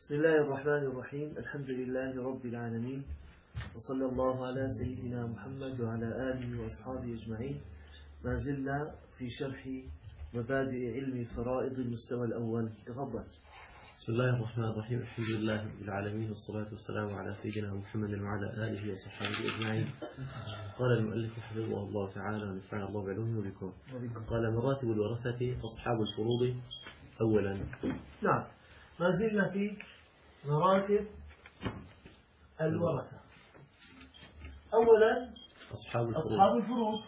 بسم الله الرحمن الرحيم. الحمد لله رب العالمين، وصلى الله على سيدنا محمد وعلى آله وأصحابه أجمعين. ما زلنا في شرح مبادئ علم فرائض المستوى الأول. تفضل. بسم الله الرحمن الرحيم. الحمد لله رب العالمين، والصلاة والسلام على سيدنا محمد وعلى آله وصحبه أجمعين. قال المؤلف حفظه الله تعالى ونفعنا الله بعلومه وبكم. قال مراتب الورثة أصحاب الفروض أولا. نعم، ما زلنا في مراتب الورثة. أولا أصحاب الفروض.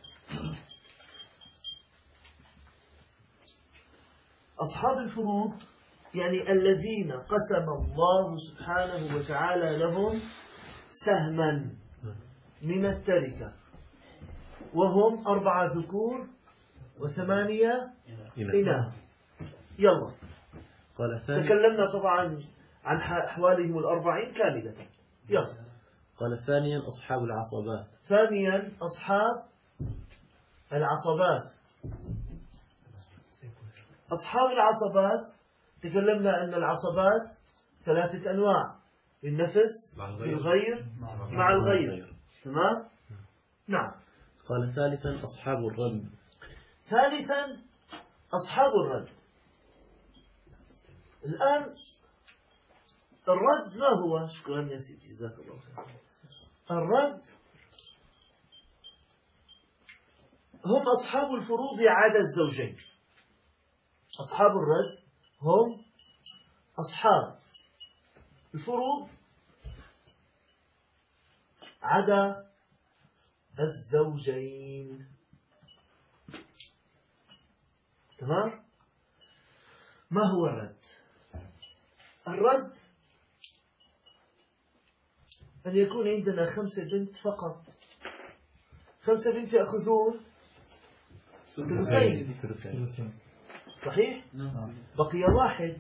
أصحاب الفروض يعني الذين قسم الله سبحانه وتعالى لهم سهما من التركة، وهم 4 ذكور و8 إناث. يلا، تكلمنا طبعا عن أحوالهم 40 كاملة. يلا. قال ثانيا أصحاب العصبات. ثانيا أصحاب العصبات. أصحاب العصبات تكلمنا أن العصبات 3 أنواع: النفس، الغير، مع الغير. تمام؟ نعم. قال ثالثا أصحاب الرد. ثالثا أصحاب الرد. الآن الرد ما هو؟ شكرا يا سيدي، جزاك الله خير. الرد هم أصحاب الفروض عدا الزوجين. أصحاب الرد هم أصحاب الفروض عدا الزوجين. تمام؟ ما هو الرد؟ الرد أن يكون عندنا 5 بنت فقط. 5 بنت يأخذون ثلثين. صحيح؟ بقي 1.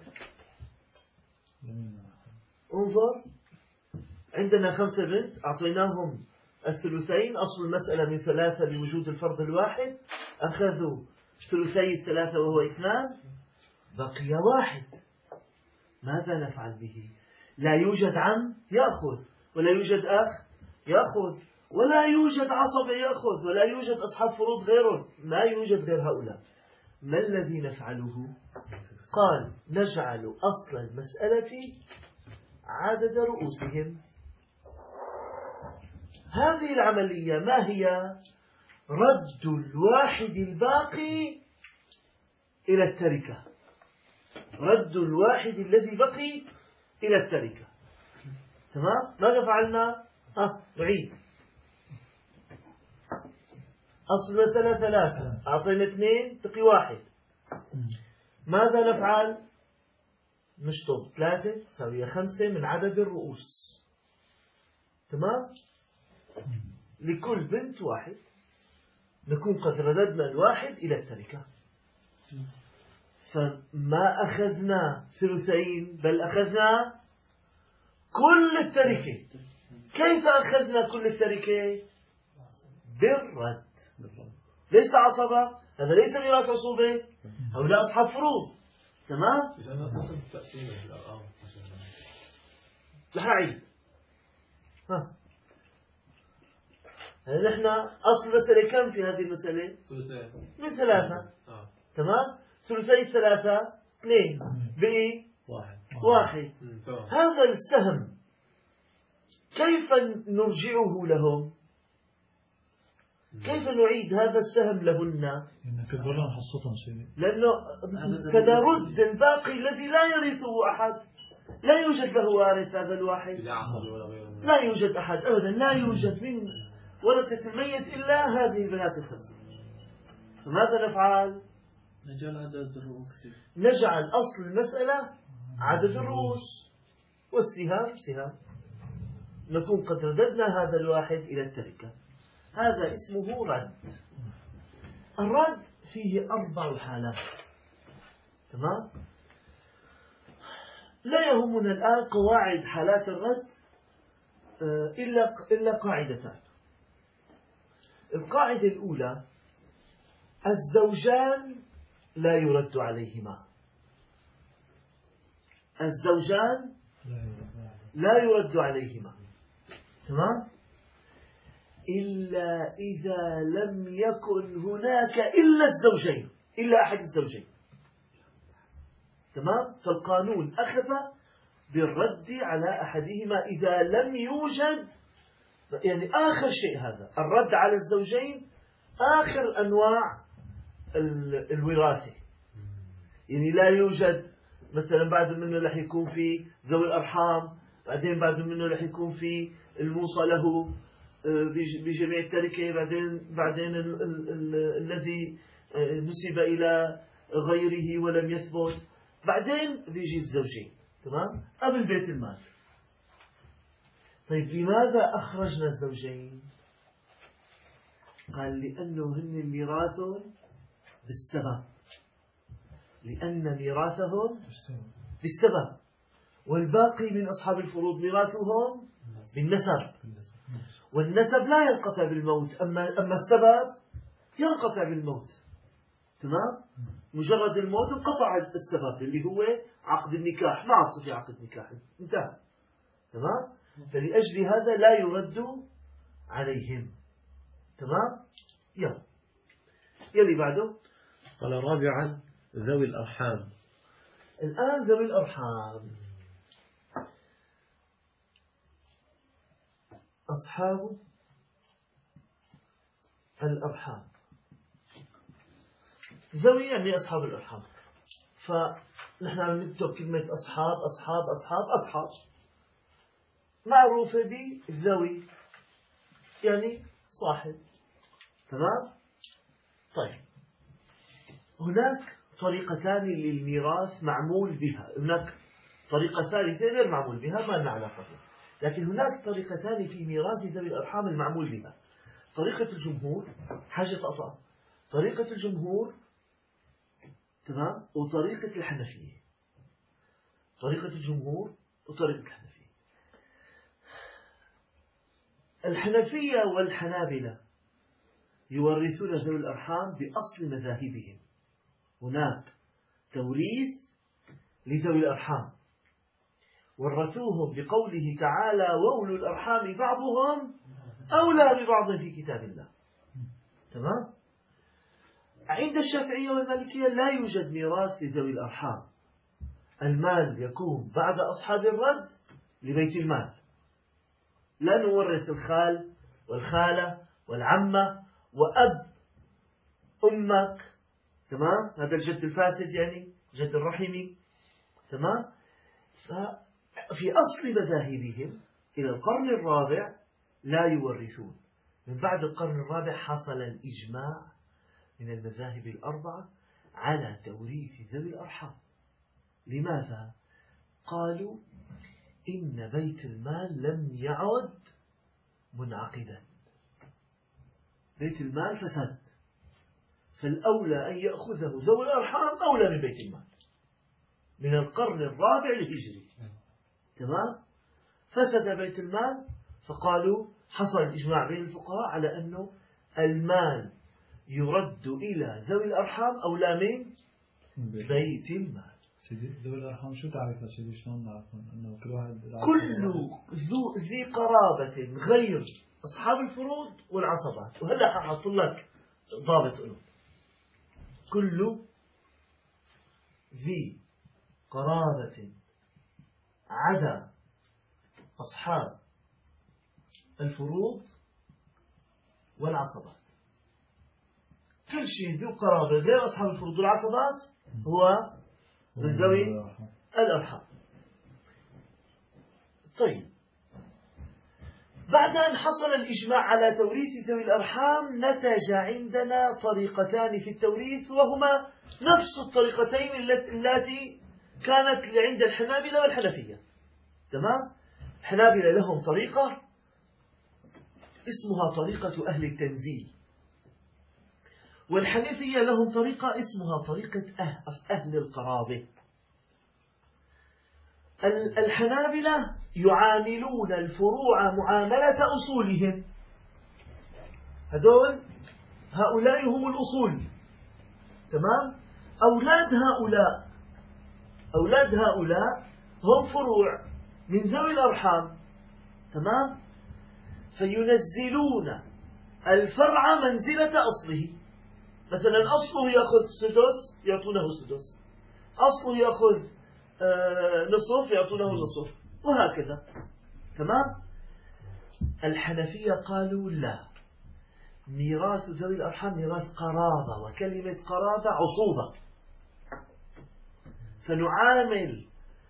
انظر، عندنا 5 بنت أعطيناهم الثلثين. أصل المسألة من 3 لوجود الفرد الواحد. أخذوا ثلثي 3 وهو 2. بقي 1. ماذا نفعل به؟ لا يوجد عم يأخذ، ولا يوجد أخ يأخذ، ولا يوجد عصب يأخذ، ولا يوجد أصحاب فروض غيرهم. ما يوجد غير هؤلاء. ما الذي نفعله؟ قال: نجعل أصل المسألة عدد رؤوسهم. هذه العملية ما هي؟ رد الواحد الباقي إلى التركة. رد الواحد الذي بقي إلى التركة. تمام؟ ماذا فعلنا؟ نعيد. أصل المسألة 3، أعطينا 2 بقي 1. ماذا نفعل؟ نشطب 3 تساوي 5 من عدد الرؤوس. تمام؟ لكل بنت 1. نكون قد رددنا 1 إلى التركة. فما أخذنا ثلثين، بل أخذنا كل التركة. كيف أخذنا كل التركة؟ بالرد. ليس عصبة، هذا ليس ميراث عصوبة، هؤلاء أصحاب فروض. تمام؟ رح أعيد. نحن أصل المسألة كم في هذه المسألة؟ من 3. تمام؟ ثلثي 3 2 بقي 1. هذا السهم كيف نرجعه لهم؟ كيف نعيد هذا السهم لهن؟ لأنه سنرد الباقي الذي لا يرثه أحد. لا يوجد له وارث هذا الواحد. لا يوجد أحد أبدا. لا يوجد من ورثة الميت إلا هذه البنات ال5. فماذا نفعل؟ نجعل عدد الرؤوس. نجعل أصل المسألة عدد الرؤوس، والسهام سهام. نكون قد رددنا هذا الواحد إلى التركة. هذا اسمه رد. الرد فيه 4 حالات. تمام؟ لا يهمنا الآن قواعد حالات الرد إلا قاعدتان. القاعدة الأولى: الزوجان لا يرد عليهما. الزوجان لا يرد عليهما، تمام، إلا إذا لم يكن هناك إلا الزوجين، إلا أحد الزوجين، تمام. فالقانون أخذ بالرد على أحدهما إذا لم يوجد، يعني آخر شيء هذا الرد على الزوجين آخر أنواع الوراثة، يعني لا يوجد مثلا بعد منه رح يكون في ذوي الأرحام، بعدين بعد منه رح يكون في الموصى له بجميع التركة، بعدين الذي نسب إلى غيره ولم يثبت، بعدين بيجي الزوجين، تمام، قبل بيت المال. طيب لماذا أخرجنا الزوجين؟ قال لأنه هن ميراثهم بالسبب، لأن ميراثهم بالسبب، والباقي من أصحاب الفروض ميراثهم بالنسب، والنسب لا ينقطع بالموت، أما السبب ينقطع بالموت، تمام. مجرد الموت انقطع السبب اللي هو عقد النكاح، ما عاد في عقد نكاح، انتهى، تمام. فلأجل هذا لا يرد عليهم، تمام. يلي بعده قال رابعا ذوي الأرحام. الآن ذوي الأرحام أصحاب الأرحام، ذوي يعني أصحاب الأرحام، فنحن عم نكتب كلمة أصحاب أصحاب أصحاب أصحاب معروفة بذوي يعني صاحب، تمام. طيب هناك طريقتان للميراث معمول بها، هناك طريقة ثالثة غير معمول بها ما لنا علاقة بها، لكن هناك طريقتان في ميراث ذوي الأرحام المعمول بها. طريقة الجمهور، حاجة قطع، طريقة الجمهور، تمام، وطريقة الحنفية. طريقة الجمهور وطريقة الحنفية. الحنفية والحنابلة يورثون ذوي الأرحام بأصل مذاهبهم، هناك توريث لذوي الأرحام، ورثوهم بقوله تعالى وأولو الأرحام بعضهم أولى ببعض في كتاب الله، تمام. عند الشافعية والمالكية لا يوجد ميراث لذوي الأرحام، المال يكون بعد أصحاب الرد لبيت المال، لا نورث الخال والخالة والعمة وأب أمك، تمام، هذا الجد الفاسد يعني جد الرحمي، تمام. ففي أصل مذاهبهم إلى القرن الرابع لا يورثون، من بعد القرن الرابع حصل الإجماع من المذاهب الأربعة على توريث ذوي الأرحام. لماذا؟ قالوا إن بيت المال لم يعد منعقدا، بيت المال فسد، فالأولى أن يأخذه ذوي الأرحام أولى من بيت المال من القرن الرابع الهجري، تمام. فسد بيت المال، فقالوا حصل الإجماع بين الفقهاء على أنه المال يرد إلى ذوي الأرحام أولى من بيت المال. سيدي ذوي الأرحام شو تعرفها سيدي؟ شلون نعرفون أنه كل واحد كل ذي قرابة غير أصحاب الفروض والعصبات، وهلا ححط لك ضابط له، كل ذي قرابة عدا أصحاب الفروض والعصبات، كل شيء ذو قرابة غير أصحاب الفروض والعصبات هو من ذوي الأرحام. طيب بعد أن حصل الإجماع على توريث ذوي الأرحام نتج عندنا طريقتان في التوريث، وهما نفس الطريقتين التي كانت عند الحنابلة والحنفية، تمام. الحنابلة لهم طريقة اسمها طريقة أهل التنزيل، والحنفية لهم طريقة اسمها طريقة أهل القرابة. الحنابلة يعاملون الفروع معاملة أصولهم، هؤلاء هم الأصول، تمام. أولاد هؤلاء هم فروع من ذوي الأرحام، تمام؟ فينزلون الفرع منزلة أصله. مثلا أصله يأخذ سدس يعطونه سدس، أصله يأخذ نصف يعطونه نصف، وهكذا. تمام؟ الحنفية قالوا لا، ميراث ذوي الأرحام ميراث قرابة، وكلمة قرابة عصوبة، فنعامل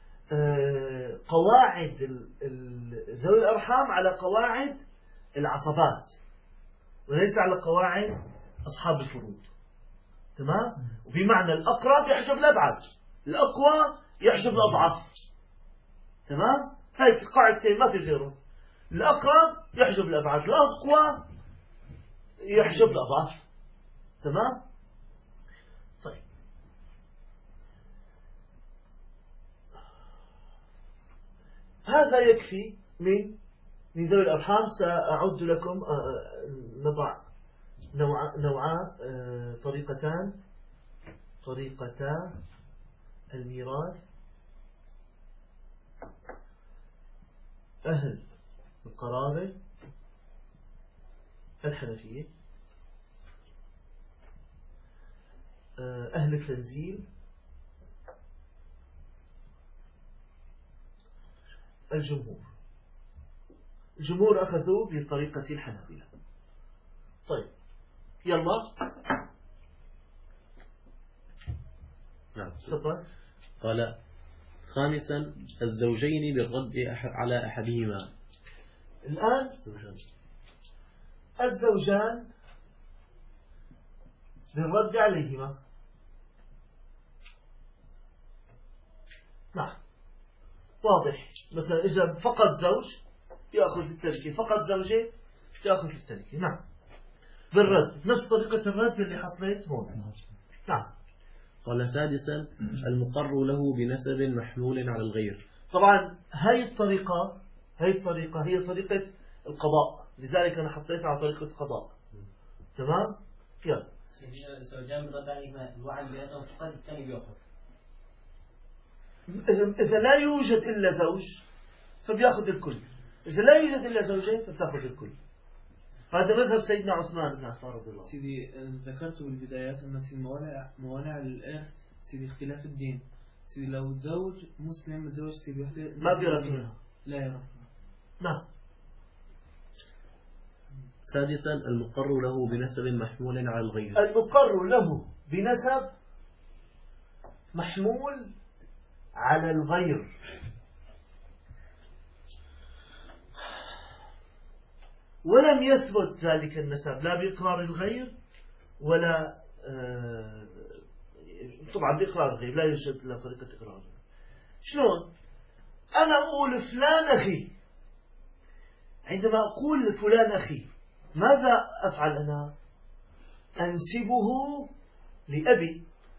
قواعد ذوي الأرحام على قواعد العصبات، وليس على قواعد أصحاب الفروض. تمام؟ وبمعنى الأقرب يحجب الأبعد، الأقوى يحجب الأضعف. تمام؟ هاي قاعدتين ما في غيرهم، الأقرب يحجب الأبعد، الأقوى يحجب الأضعف. تمام؟ طيب، هذا يكفي من ذوي الأرحام. سأعد لكم نضع نوعا طريقتا الميراث. أهل القرابة الحنفية، أهل التنزيل الجمهور أخذوا بطريقة الحنابلة. طيب يلا نعم. تفضل. قال: خامسا الزوجين بالرد على أحدهما. الآن الزوجان بالرد عليهما. نعم، واضح. مثلا إذا فقط زوج يأخذ التركة، فقط زوجة يأخذ التركة. نعم، بالرد نفس طريقة الرد اللي حصلت هون. نعم. قال: سادسا المقر له بنسب محمول على الغير. طبعا هاي الطريقة هي طريقة القضاء، لذلك أنا حطيتها على طريقة القضاء. تمام؟ يلا. الزوجان بالرد عليهما الواحد بيأخذ فقط، الثاني بيأخذ. إذا لا يوجد إلا زوج فبيأخذ الكل، إذا لا يوجد إلا زوجين فبتأخذ الكل. هذا مذهب سيدنا عثمان بن عفان رضي الله عنه. سيدي ذكرت بالبدايات أن موانع الإرث سيدي اختلاف الدين. سيدي لو زوج مسلم متزوج سيدي وحده ما بيرث منها، لا يرث. نعم. سادسا المقر له بنسب محمول على الغير. المقر له بنسب محمول على الغير. ولم يثبت ذلك النسب لا بإقرار الغير ولا طبعا بإقرار الغير لا يوجد إلا طريقة إقرار. شلون؟ أنا أقول فلان أخي، عندما أقول فلان أخي ماذا أفعل أنا؟ أنسبه لأبي.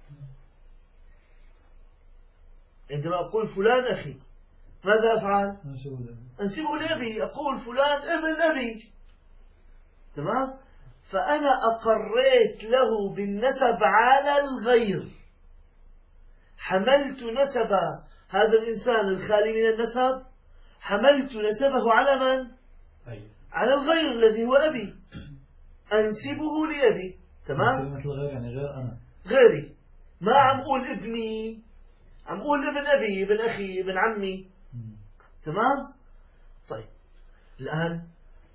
عندما أقول فلان أخي ماذا أفعل؟ أنسبه لأبي، أقول فلان ابن أبي. تمام؟ فأنا أقريت له بالنسب على الغير، حملت نسب هذا الإنسان الخالي من النسب، حملت نسبه على من؟ على الغير الذي هو أبي، أنسبه لأبي. تمام؟ مثل غير يعني غير أنا، غيري. ما عم أقول ابني، عم أقول ابن أبي، ابن أخي، ابن عمي. تمام؟ طيب الآن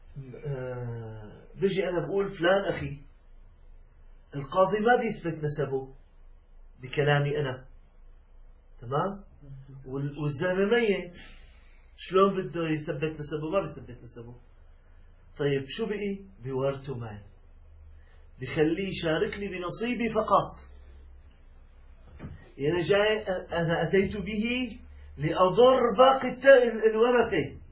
بيجي أنا بقول فلان أخي، القاضي ما بيثبت نسبه بكلامي أنا. تمام؟ والزلمة ميت، شلون بده يثبت نسبه؟ ما بيثبت نسبه. طيب شو بقي؟ بورثه معي، بخليه يشاركني بنصيبي فقط. يعني جاي أنا أتيت به لأضر باقي الورثة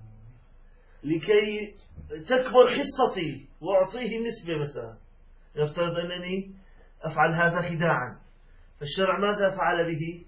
لكي تكبر حصتي وأعطيه نسبة. مثلا يفترض أنني أفعل هذا خداعا، فالشرع ماذا فعل به؟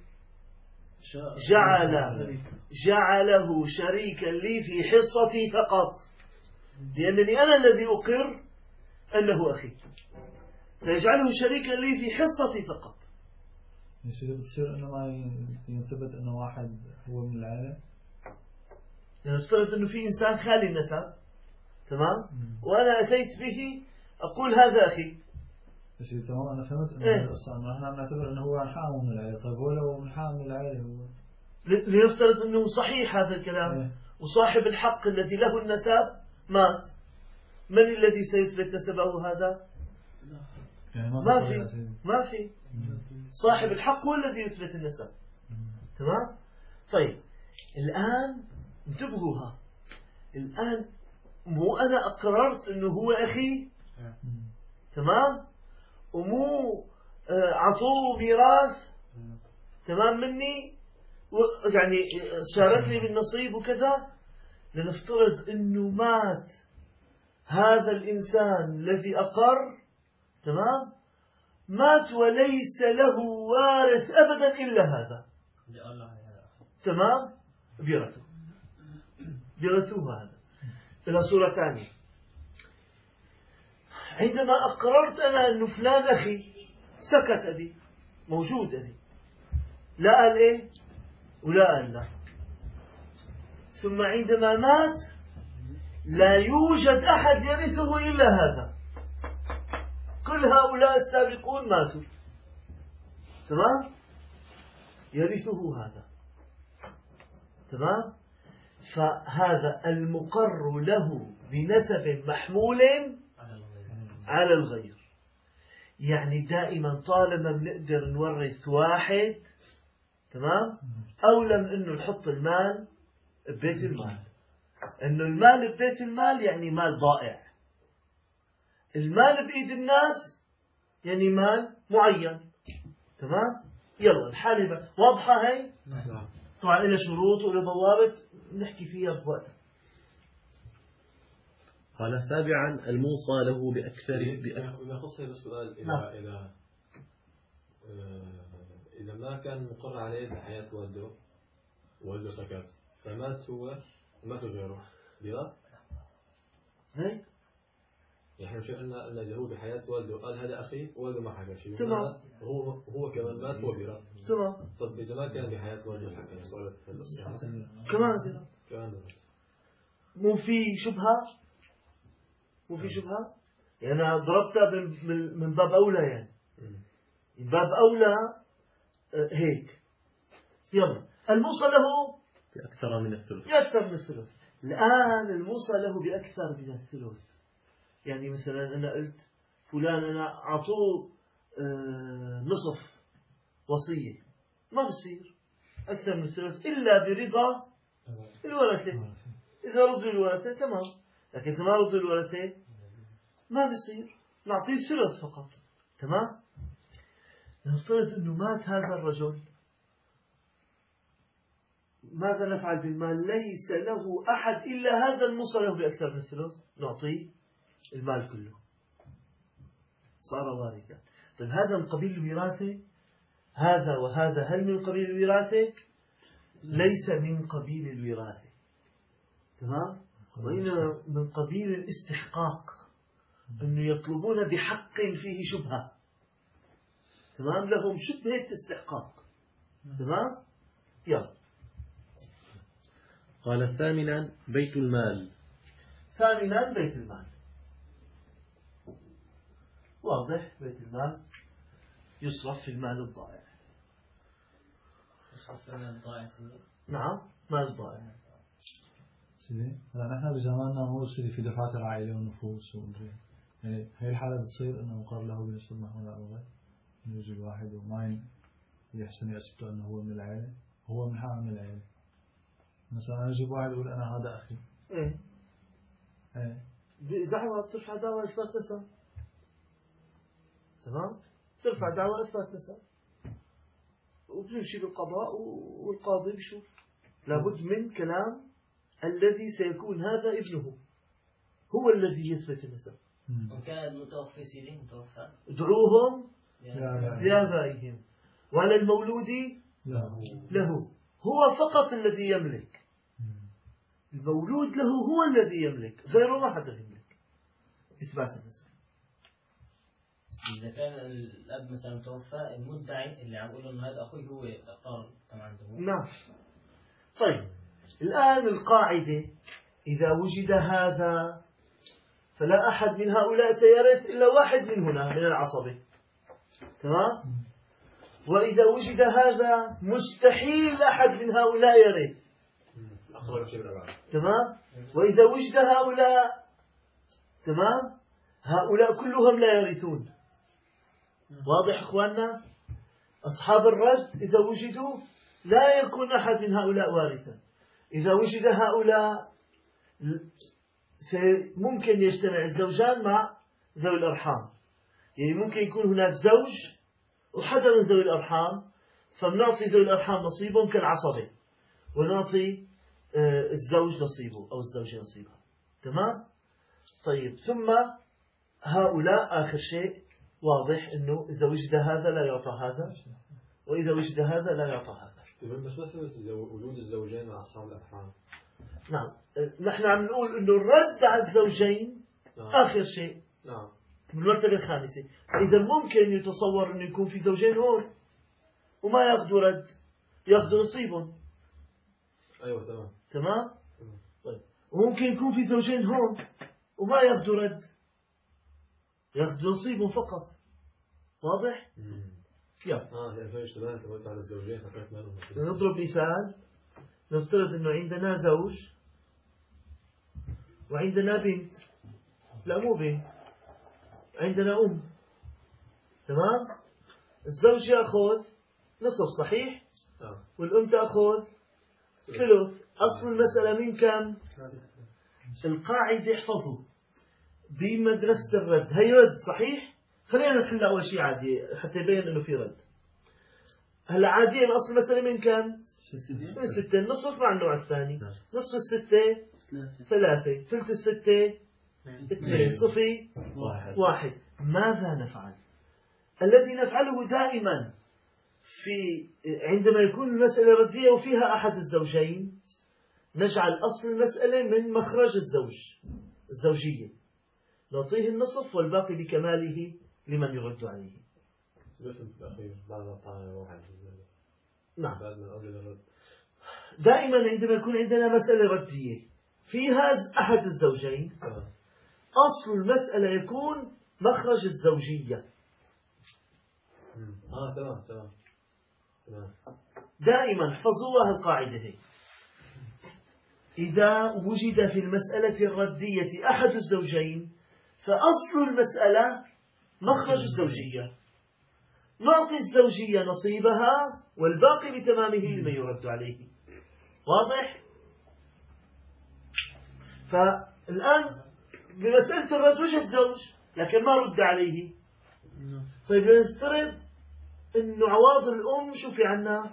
جعله شريكا لي في حصتي فقط، لأنني أنا الذي أقر أنه أخي، فيجعله شريكا لي في حصتي فقط. يصير بتصير إنه ما ينثبت إنه واحد هو من العائلة. يعني نفترض أنه في إنسان خالي النسب، تمام؟ وأنا أتيت به أقول هذا أخي. بس تمام أنا فهمت إنه إيه؟ القصة إنه إحنا بنعتبر إنه هو حامل من العائلة. طيب هو لو من حامل من العائلة هو لنفترض أنه صحيح هذا الكلام، إيه؟ وصاحب الحق الذي له النسب مات، من الذي سيثبت نسبه هذا؟ يعني ما طريقة في، سيدي. ما في. صاحب الحق هو الذي يثبت النسب. تمام؟ طيب الآن انتبهوا، الآن مو أنا أقررت أنه هو أخي، تمام؟ ومو عطوه ميراث، تمام مني، يعني شاركني بالنصيب وكذا. لنفترض أنه مات هذا الإنسان الذي أقر، تمام؟ مات وليس له وارث أبدا إلا هذا، تمام؟ بيرثوه هذا. إلى صورة ثانية، عندما أقررت أنا أنه فلان أخي، سكت أبي، موجود أبي، لا قال إيه ولا قال لا. ثم عندما مات لا يوجد أحد يرثه إلا هذا، كل هؤلاء السابقون ماتوا، تمام؟ يرثه هذا، تمام؟ فهذا المقر له بنسب محمول على الغير. يعني دائما طالما بنقدر نورث واحد، تمام، أولى من أنه نحط المال ببيت المال. أنه المال ببيت المال يعني مال ضائع، المال بإيد الناس يعني مال معين، تمام. يلا الحالة واضحة هاي؟ طبعا إلى شروط وإلى ضوابط نحكي فيها بوقتها. قال سابعا الموصى له بأكثر يخص هذا السؤال إذا ما كان مقر عليه بحياة والده سكت، فمات هو ومات غيره بلا هاي يعني مش قلنا أن اللي هو بحياة والده قال هذا أخي والده ما حكى شيء، تمام، هو كمان مات هو بلا. تمام. طب إذا ما كان بحياة والده حكى صارت كمان بلا، كمان مو في شبهة، مو في شبهة. يعني أنا ضربتها من باب أولى، يعني من باب أولى هيك. يلا الموصى له بأكثر من الثلث، بأكثر من الثلث. الآن الموصى له بأكثر من الثلث، يعني مثلا أنا قلت فلان أنا أعطوه نصف وصية، ما بصير أكثر من الثلث إلا برضا الورثة. إذا رضوا الورثة تمام، لكن إذا ما رضوا الورثة ما بصير، نعطيه الثلث فقط، تمام. نفترض أنه مات هذا الرجل، ماذا نفعل بالمال؟ ليس له أحد إلا هذا الموصى له بأكثر من الثلث، نعطيه المال كله، صار وارثا. طيب هذا من قبيل الوراثة؟ هذا وهذا هل من قبيل الوراثة؟ ليس من قبيل الوراثة، تمام، وإنما من قبيل الاستحقاق، أنه يطلبون بحق فيه شبهة، تمام، لهم شبهة استحقاق، تمام. يلا قال ثامنا بيت المال. ثامنا بيت المال، واضح، بيت المال يصرف في المال الضائع. يصرف في المال الضائع نعم، مال ضائع. سيدي هلا نحن بزماننا هو سيدي في دفعات العائلة والنفوس يعني هي الحالة بتصير إنه مقر له بنسبة محمولة على الغير، إنه يجي الواحد وما يحسن يثبته إنه هو من العائلة، هو من حق من العائلة. مثلا يجيب واحد يقول أنا هذا أخي، إيه دعوة بترفع دعوة إثبات نسب، تمام، ترفع دعوة إثبات نسب وبنمشي بالقضاء والقاضي بيشوف. لابد من كلام الذي سيكون هذا ابنه هو الذي يثبت النسب. وكان المتوفي سيدي متوفى ادعوهم يا لآبائهم وعلى المولود له، هو فقط الذي يملك، المولود له هو الذي يملك، غيره ما حدا يملك إثبات النسب. إذا كان الأب مثلا توفى، المدعي اللي عم يقول إنه هذا أخوي هو اختار طبعا عنده. نعم. طيب الآن القاعدة إذا وجد هذا فلا أحد من هؤلاء سيرث إلا واحد من هنا من العصبة. تمام؟ وإذا وجد هذا مستحيل أحد من هؤلاء يرث. تمام؟ وإذا وجد هؤلاء، تمام، هؤلاء كلهم لا يرثون. واضح إخواننا؟ أصحاب الرد إذا وجدوا لا يكون أحد من هؤلاء وارثا. إذا وجد هؤلاء ممكن يجتمع الزوجان مع ذوي الأرحام، يعني ممكن يكون هناك زوج وحدا من ذوي الأرحام، فبنعطي ذوي الأرحام نصيبهم كالعصبة، ونعطي الزوج نصيبه أو الزوجة نصيبها. تمام؟ طيب ثم هؤلاء آخر شيء واضح أنه إذا وجد هذا لا يعطى هذا، وإذا وجد هذا لا يعطى هذا. بس مثل وجود الزوجين مع أصحاب الأرحام. نعم، نحن عم نقول أنه الرد على الزوجين آخر شيء. نعم. بالمرتبة الخامسة. إذا ممكن يتصور أنه يكون في زوجين هون وما ياخذوا رد، ياخذوا نصيبهم. أيوة تمام. تمام؟ طيب وممكن يكون في زوجين هون وما ياخذوا رد، ياخذوا نصيبهم فقط. واضح؟ يعني في اشتباه أنت قلت على الزوجين فكرت منهم. نضرب مثال. نفترض أنه عندنا زوج وعندنا بنت، لا مو بنت، عندنا أم. تمام؟ الزوج يأخذ نصف صحيح؟ والأم تأخذ ثلث. أصل المسألة من كم؟ القاعدة احفظوا بمدرسة الرد هي رد صحيح؟ خلينا نحل أول شيء عادي حتى يبين إنه في رد. هلا عاديا أصل المسألة من كم؟ من 6. النصف مع النوع الثاني. نصف 6 3، ثلث 6 2، صفي 1. ماذا نفعل؟ الذي نفعله دائما عندما يكون المسألة ردية وفيها أحد الزوجين، نجعل أصل المسألة من مخرج الزوجية، نعطيه النصف والباقي بكماله لمن يرد عليه. نعم. دائما عندما يكون عندنا مسألة ردية فيها أحد الزوجين، أصل المسألة يكون مخرج الزوجية. تمام. دائما احفظوها القاعدة هي. إذا وجد في المسألة الردية أحد الزوجين فأصل المسألة مخرج الزوجية، نعطي الزوجية نصيبها والباقي بتمامه لمن يرد عليه. واضح؟ فالآن بمسألة الرد وجد زوج لكن ما رد عليه. طيب نفترض إنه عواض الأم شو في عنا؟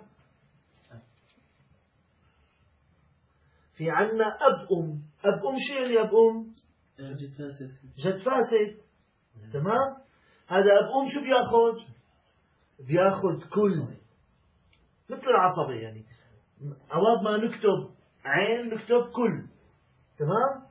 في عنا أب أم. أب أم شو يعني أب أم؟ جد فاسد. تمام؟ هذا أب أم شو بياخد كل مثل العصبة، يعني عوض ما نكتب عين نكتب كل. تمام؟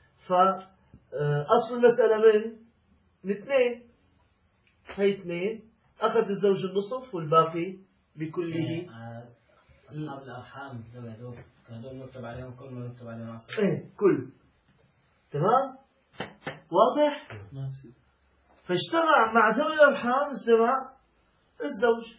فأصل المسألة من 2. هي 2 أخذ الزوج النصف والباقي بكله. أصحاب الأرحام هذول نكتب عليهم كل ما نكتب عليهم عصبة. كل. تمام؟ واضح؟ فاجتمع مع ذوي الأرحام اجتمع الزوج.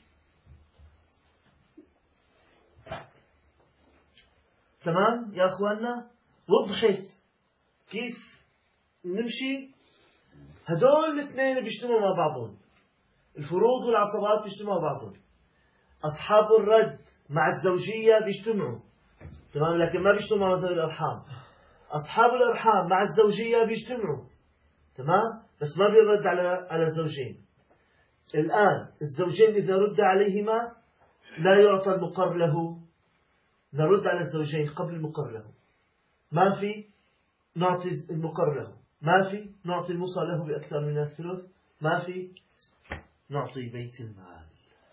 تمام يا أخواننا؟ وضحت كيف نمشي؟ هدول الاثنين بيجتمعوا مع بعضهم، الفروض والعصبات بيجتمعوا مع بعضهم. أصحاب الرد مع الزوجية بيجتمعوا، تمام، لكن ما بيجتمعوا مع ذوي الأرحام. أصحاب الأرحام مع الزوجية بيجتمعوا، تمام، بس ما بيرد على الزوجين. الآن الزوجين إذا رد عليهما لا يعطى المقر له، نرد على الزوجين قبل المقر له. ما في نعطي المقر له، ما في نعطي الموصى له بأكثر من الثلث، ما في نعطي بيت المال.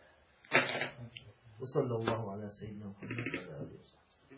وصلى الله على سيدنا محمد وعلى آله وصحبه.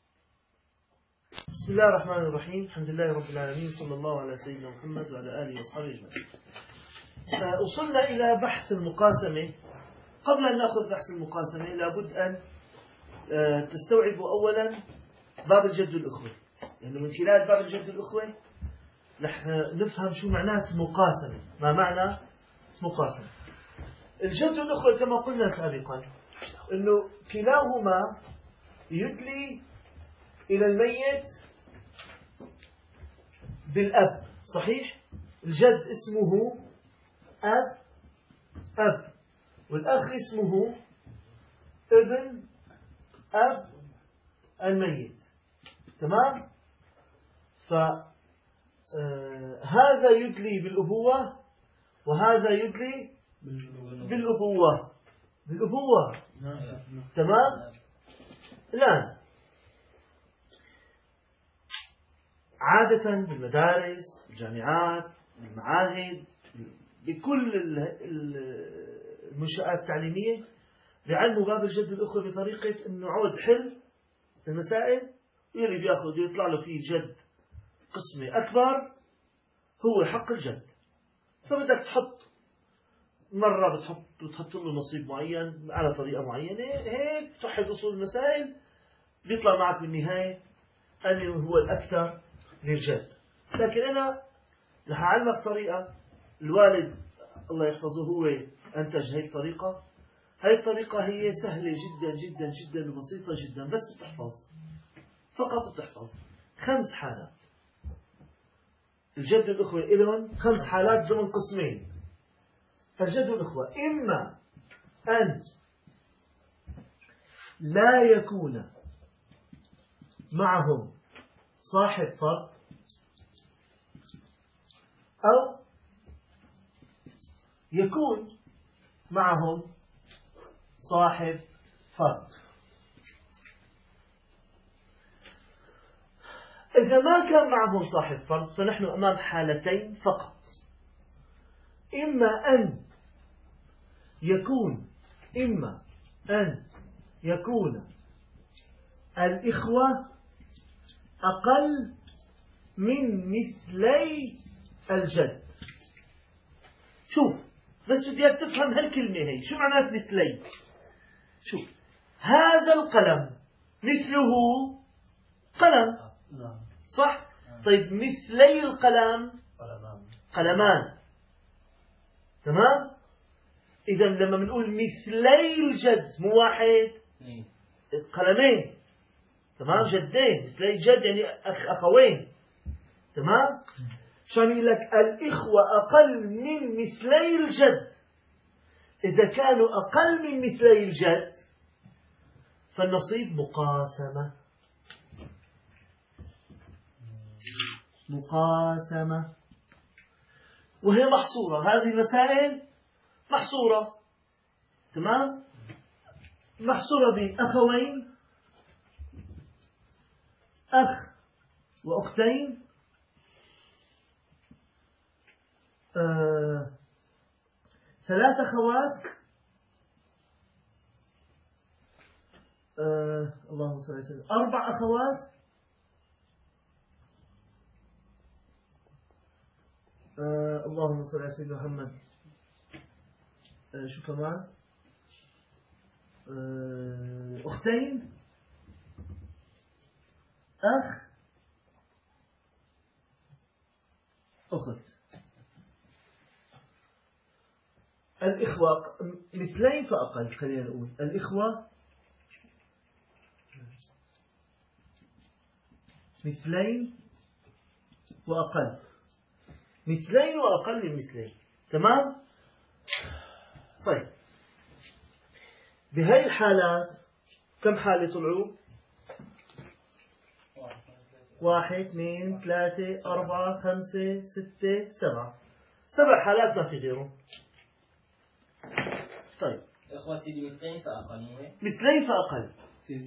بسم الله الرحمن الرحيم. الحمد لله رب العالمين، صلى الله على سيدنا محمد وعلى آله وصحبه أجمعين. وصلنا إلى بحث المقاسمة. قبل أن نأخذ بحث المقاسمة لابد أن تستوعبوا أولا باب الجد والأخوة، لأنه من خلال باب الجد والأخوة نحن نفهم شو معنات مقاسمة. ما معنى مقاسمة؟ الجد والأخوة كما قلنا سابقا أنه كلاهما يدلي إلى الميت بالأب، صحيح؟ الجد اسمه أب، والأخ اسمه ابن أب الميت، تمام؟ فهذا يدلي بالأبوة وهذا يدلي بالأبوة. تمام؟ الآن عادة بالمدارس، بالجامعات، بالمعاهد، بكل المنشآت التعليمية بيعلموا باب الجد والأخوة بطريقة إنه عود حل المسائل، واللي بياخذ يطلع له فيه جد قسمة أكبر هو حق الجد. فبدك تحط مرة بتحط له نصيب معين على طريقة معينة، هيك توحد أصول المسائل بيطلع معك بالنهاية أنه هو الأكثر للجد. لكن أنا رح أعلمك طريقة، الوالد الله يحفظه هو أنتج هاي الطريقة. هاي الطريقة هي سهلة جدا جدا جدا وبسيطة جدا، بس بتحفظ، فقط بتحفظ 5 حالات. الجد والأخوة إلهم 5 حالات ضمن قسمين. الجد والأخوة إما أن لا يكون معهم صاحب فرض، أو يكون معهم صاحب فرض. إذا ما كان معهم صاحب فرض فنحن أمام حالتين فقط. إما أن يكون الإخوة أقل من مثلي الجد. شوف بس بدي أن تفهم هالكلمة هي شو معنات مثلي. شوف هذا القلم مثله قلم، صح؟ طيب مثلي القلم قلمان، تمام؟ إذا لما بنقول مثلي الجد مو واحد، قلمين، تمام؟ جدين. مثلي الجد يعني أخوين، تمام؟ شو يقول لك الإخوة أقل من مثلي الجد. إذا كانوا أقل من مثلي الجد فالنصيب مقاسمة، وهي محصورة. هذه المسائل محصورة، تمام؟ محصورة بين أخوين، أخ وأختين، 3 أخوات، اللهم صل على سيدنا، 4 أخوات، اللهم صل على سيدنا محمد، شو كمان، أختين، أخ، أخت. الإخوة مثلين فأقل. خلينا نقول الإخوة مثلين وأقل، مثلين وأقل من مثلين، تمام؟ طيب بهاي الحالات كم حالة طلعوا؟ 1 2 3 4 5 6 7. 7 حالات ما في غيرهم. طيب إخوة سيدي مثلين فأقل. مثلين فأقل سيدي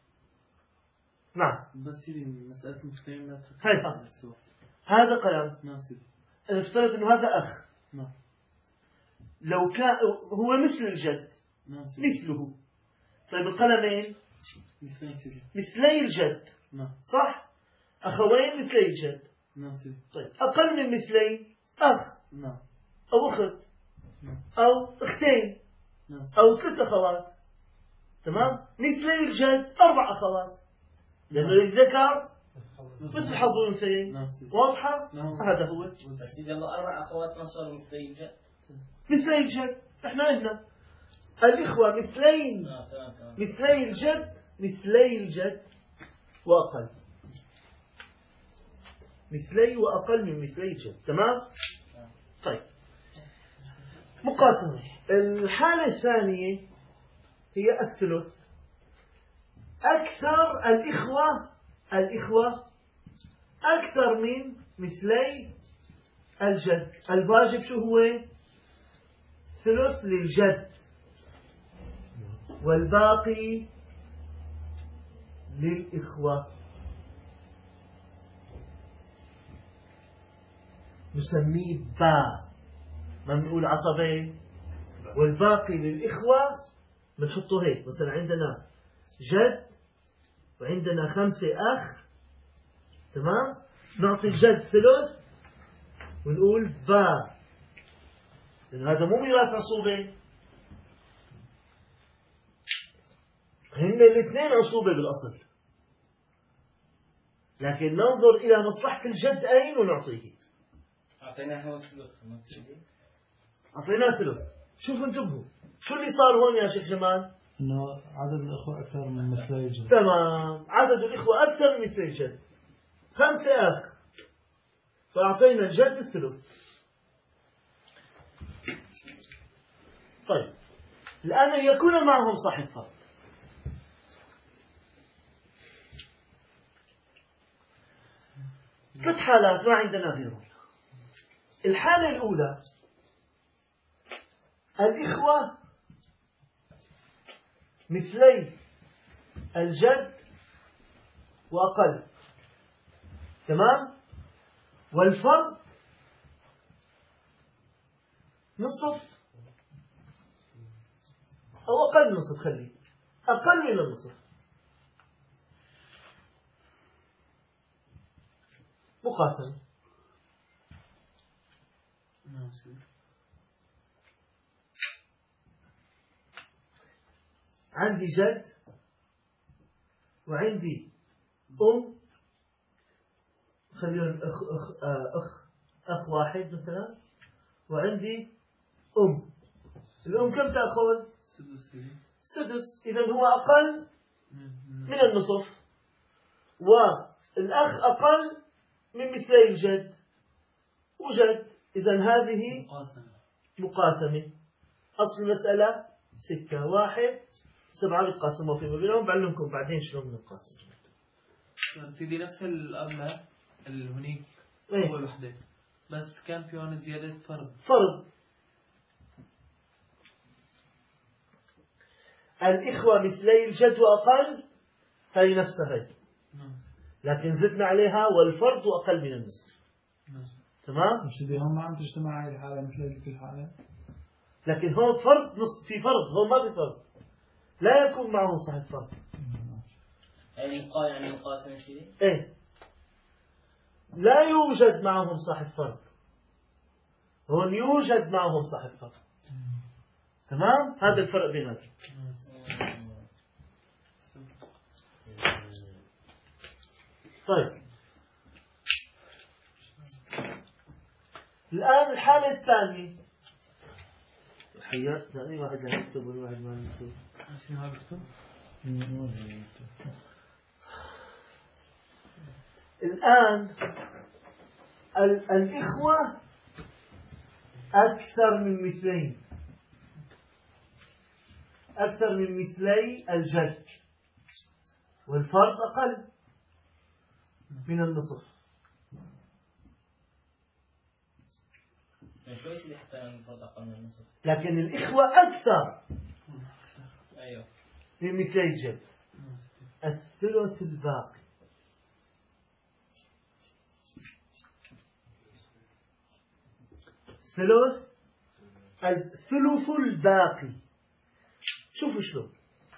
نعم. بس سيدي مسألة مثلين ما هاي هذا قلم، نعم سيدي. نفترض انه هذا اخ، نعم. لو كان هو مثل الجد، نعم سيدي. مثله. طيب القلمين مثلين سيدي. مثلي الجد، نعم. صح؟ اخوين مثلي الجد. نعم سيدي. طيب اقل من مثلي اخ، نعم. أو أخت أو أختين نعم. أو 3 أخوات. تمام. مثلي الجد 4 أخوات، لأنه للذكر مثل حظ الأنثيين. نعم. واضحة؟ نعم. هذا هو بس إذا الله 4 أخوات ما صاروا مثلي الجد. مثلي الجد. إحنا عندنا الإخوة مثلين، تمام. مثلي الجد، مثلي الجد وأقل، مثلي وأقل من مثلي الجد. تمام. طيب، مقاسمة. الحالة الثانية هي الثلث. أكثر الإخوة أكثر من مثلي الجد. الواجب شو هو؟ ثلث للجد والباقي للإخوة. نسميه باء، ما بنقول عصبين. والباقي للإخوة بنحطه هيك. مثلا عندنا جد وعندنا 5 أخ. تمام. نعطي الجد ثلث ونقول باء، لأن هذا مو ميراث عصوبة، هن الاثنين عصوبة بالأصل، لكن ننظر إلى مصلحة الجد أين ونعطيه. أعطيناه ثلث. أعطيناه ثلث. شوفوا انتبهوا شو اللي صار هون يا شيخ جمال. إنه عدد الأخوة أكثر من مثلي الجد. تمام. عدد الإخوة أكثر من مثل الجد. 5 أخ، فأعطينا الجد الثلث. طيب، الآن يكون معهم صاحب فرض. ثلاث حالات ما عندنا غيرهم. الحالة الأولى الإخوة مثلي الجد وأقل. تمام. والفرد نصف أو أقل نصف، خليه أقل من النصف. مقاسمة. عندي جد وعندي خلينا أخ واحد مثلا، وعندي الأم كم تأخذ؟ سدس. إذا هو أقل من النصف، والأخ أقل من مثلي الجد وجد. إذا هذه مقاسمة. أصل المسألة 6 1 7 بتقاسموا فيما بينهم. بعلمكم بعدين شلون بنقاسم. سيدي نفس الأبناء اللي هنيك إيه؟ أول وحدة، بس كان في هون زيادة فرض. الإخوة مثلي الجد وأقل، هاي نفسها هاي، لكن زدنا عليها والفرض أقل من النصف. تمام. مش دي هم ما عم تجتمع هاي الحالة مثل كل حالة، لكن هون فرض نصف، في فرض هون ما في فرض، لا يكون معه صاحب فرض. يعني مقاسمة شيء. إيه، لا يوجد معهم صاحب فرض، هون يوجد معهم صاحب فرض. تمام. هذا الفرق بيناتهم. طيب، الآن الحالة الثانية. حيات ثاني واحد لا يكتب والواحد ما يكتب. الآن الإخوة أكثر من مثلين، أكثر من مثلي الجد، والفرد أقل من النصف. شو يصير حتى الفرد أقل من النصف؟ لكن الإخوة أكثر أيوه من مثلي الجد. الثلث الباقي. الثلث الباقي. شوفوا شلون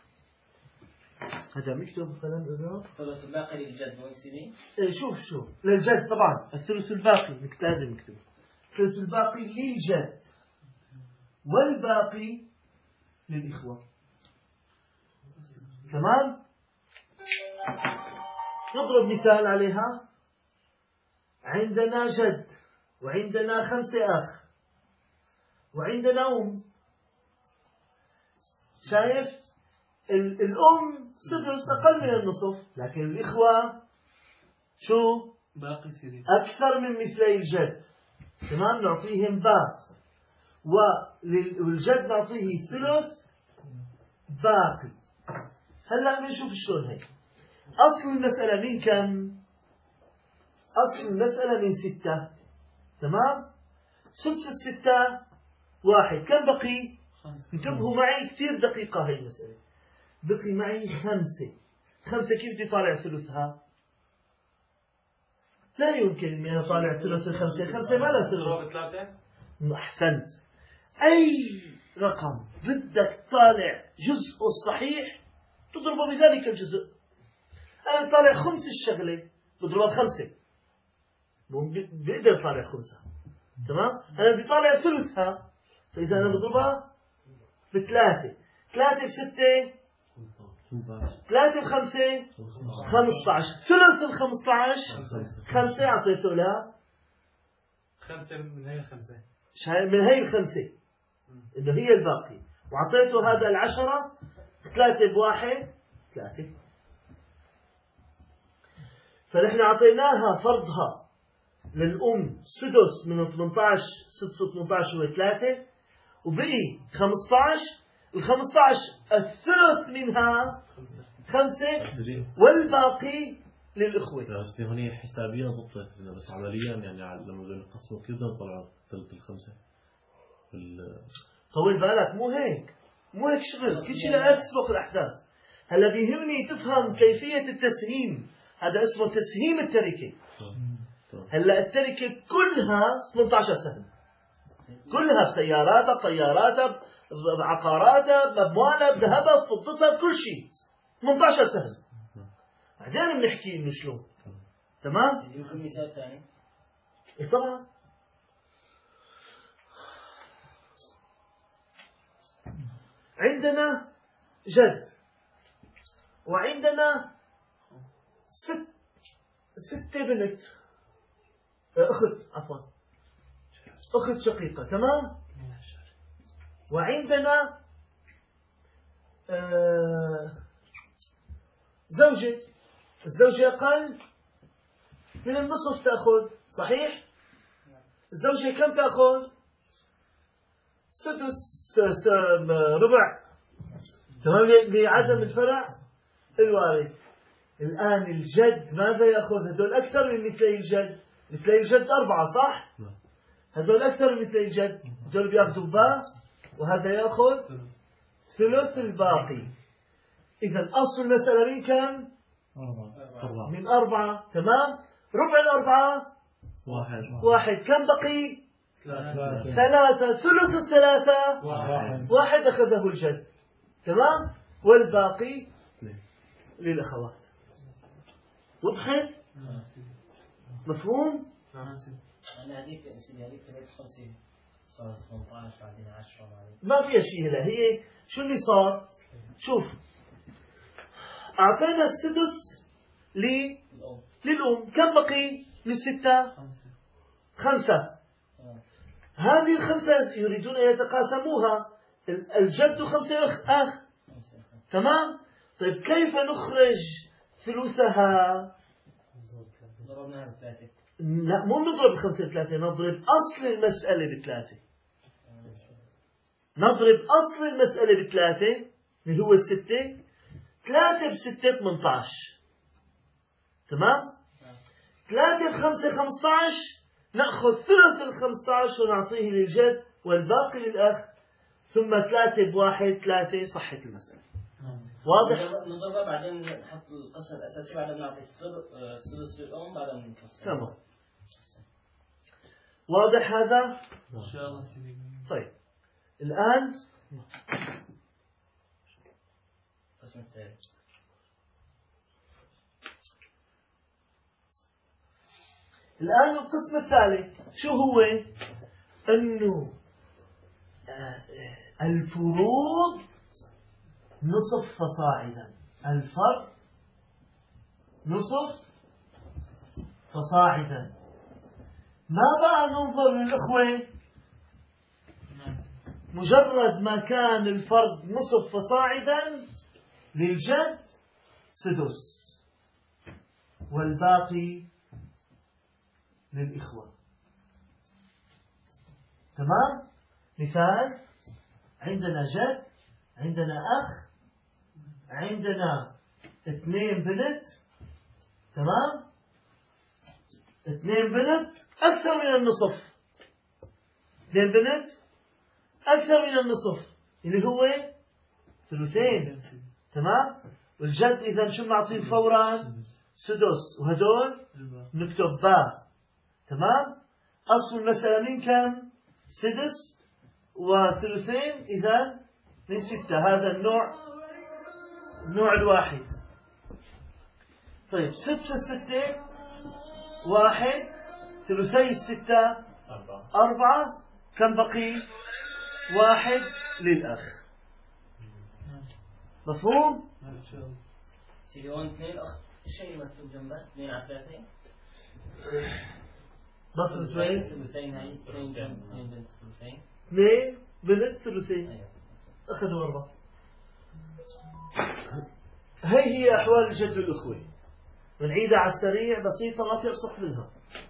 هذا مكتوب قلم أزرق. الثلث الباقي للجد مو يصير؟ شوف للجد طبعا الثلث الباقي لازم نكتبه. الثلث الباقي للجد والباقي للإخوة. تمام؟ نضرب مثال عليها. عندنا جد وعندنا 5 أخ وعندنا أم. شايف؟ الأم سدس أقل من النصف، لكن الإخوة شو؟ باقي سيدي أكثر من مثلي الجد. تمام؟ نعطيهم باء، والجد نعطيه ثلث باقي. هلأ بنشوف شلون هيك. أصل المسألة من كم؟ أصل المسألة من 6. تمام؟ سدس 6 1. كم بقي؟ 5. انتبهوا معي، كثير دقيقة هاي المسألة. بقي معي 5. 5 كيف بدي طالع ثلثها؟ لا يمكن أن أنا طالع ثلث 5. 5 ما لها ثلث. 3. أحسنت. أي رقم بدك طالع جزء الصحيح تضربه بذلك الجزء. أنا طالع خمس الشغلة بضربها 5. بقدر طالع خمسها. تمام؟ أنا بدي طالع ثلثها، فإذا أنا بضربها ب3. 3 ب6 3 ب5 15. ثلث ال15 5 أعطيته لا 5 من هي 5 من هي ال5 إنه هي الباقي، وأعطيته هذا 10. 3 ب1 3. فنحن أعطيناها فرضها للأم سدس من 18. سدس 18 هو 3، وبقي 15. ال15 الثلث منها 5 والباقي للإخوة. بس هون حسابيا ضبطت، بس عمليا يعني لما بدنا نقسمه كيف بدنا نطلع ثلث ال5 طول بالك، مو هيك شغل، كل شيء لا تسبق الأحداث. هلا بيهمني تفهم كيفية التسهيم، هذا اسمه تسهيم التركة. هلا التركة كلها 18 سهم، كلها بسياراتها بطياراتها بعقاراتها بأموالها بذهبها بفضتها بكل شيء 18 سهم. بعدين بنحكي انه شلون. تمام؟ يمكن مثال ثاني؟ طبعا. عندنا جد وعندنا 6 بنت، أخت شقيقة. تمام؟ وعندنا زوجة. الزوجة أقل من النصف تأخذ، صحيح؟ الزوجة كم تأخذ؟ سدس ربع. تمام؟ لعدم الفرع الوارث. الآن الجد ماذا يأخذ؟ هذول أكثر من مثلي الجد. مثلي الجد 4 صح؟ هذول أكثر من مثلي الجد، هذول بيأخذوا باء وهذا يأخذ ثلث الباقي. إذا أصل المسألة من كم؟ 4. من 4. تمام؟ ربع الأربعة 1. كم بقي؟ 3. ثلث 3 1 أخذه الجد. تمام؟ والباقي للأخوات. وضحت؟ مفهوم؟ أنا هذيك هذيك 50 صارت 18 بعدين 10 بعدين ما فيها شيء. هلا هي شو اللي صار؟ شوف، أعطينا السدس للأم. كم بقي لل6؟ 5. هذه ال5 يريدون أن يتقاسموها. الجد 5 أخ. تمام؟ طيب كيف نخرج ثلثها؟ ضربناها ب3. لا، مو نضرب 5 ب3، نضرب أصل المسألة ب3. نضرب أصل المسألة ب3 اللي هو 6. 3 ب6 18. تمام؟ 3 ب5 15. نأخذ ثلث ال15 ونعطيه للجد والباقي للأخ. ثم 3 ب1 3. صحت المسألة. واضح؟ نضربها بعدين نحط القسم الأساسي، بعدين نعطي الثلث للأم، بعدين نكسر. تمام. واضح هذا؟ إن شاء الله. طيب الآن القسم الثالث. القسم الثالث شو هو؟ أنه الفروض نصف فصاعدا، الفرض نصف فصاعدا. ما بقى ننظر للإخوة، مجرد ما كان الفرض نصف فصاعدا للجد سدس والباقي للإخوة. تمام؟ مثال: عندنا جد، عندنا أخ، عندنا 2 بنت. تمام؟ 2 بنت أكثر من النصف. 2 بنت أكثر من النصف اللي هو 2. تمام؟ والجد إذا شو نعطيه فورا؟ سدس، وهدول نكتب باء. تمام؟ أصل المسألة من كم؟ 6 و2، إذا من 6. هذا النوع الواحد. طيب 6 6 1 ثلثي 6 4. كم بقي؟ 1 للأخ. مفهوم؟ سيدي هون 2 أخت، الشيء مكتوب جنبه 2 على 3. بطل شوي. ثلثين هاي 2 بنت ثلثين. 2 بنت ثلثين. أخذوا 4. هي أحوال الجد والأخوة. ونعيدها على السريع بسيطة ما في أبسط منها.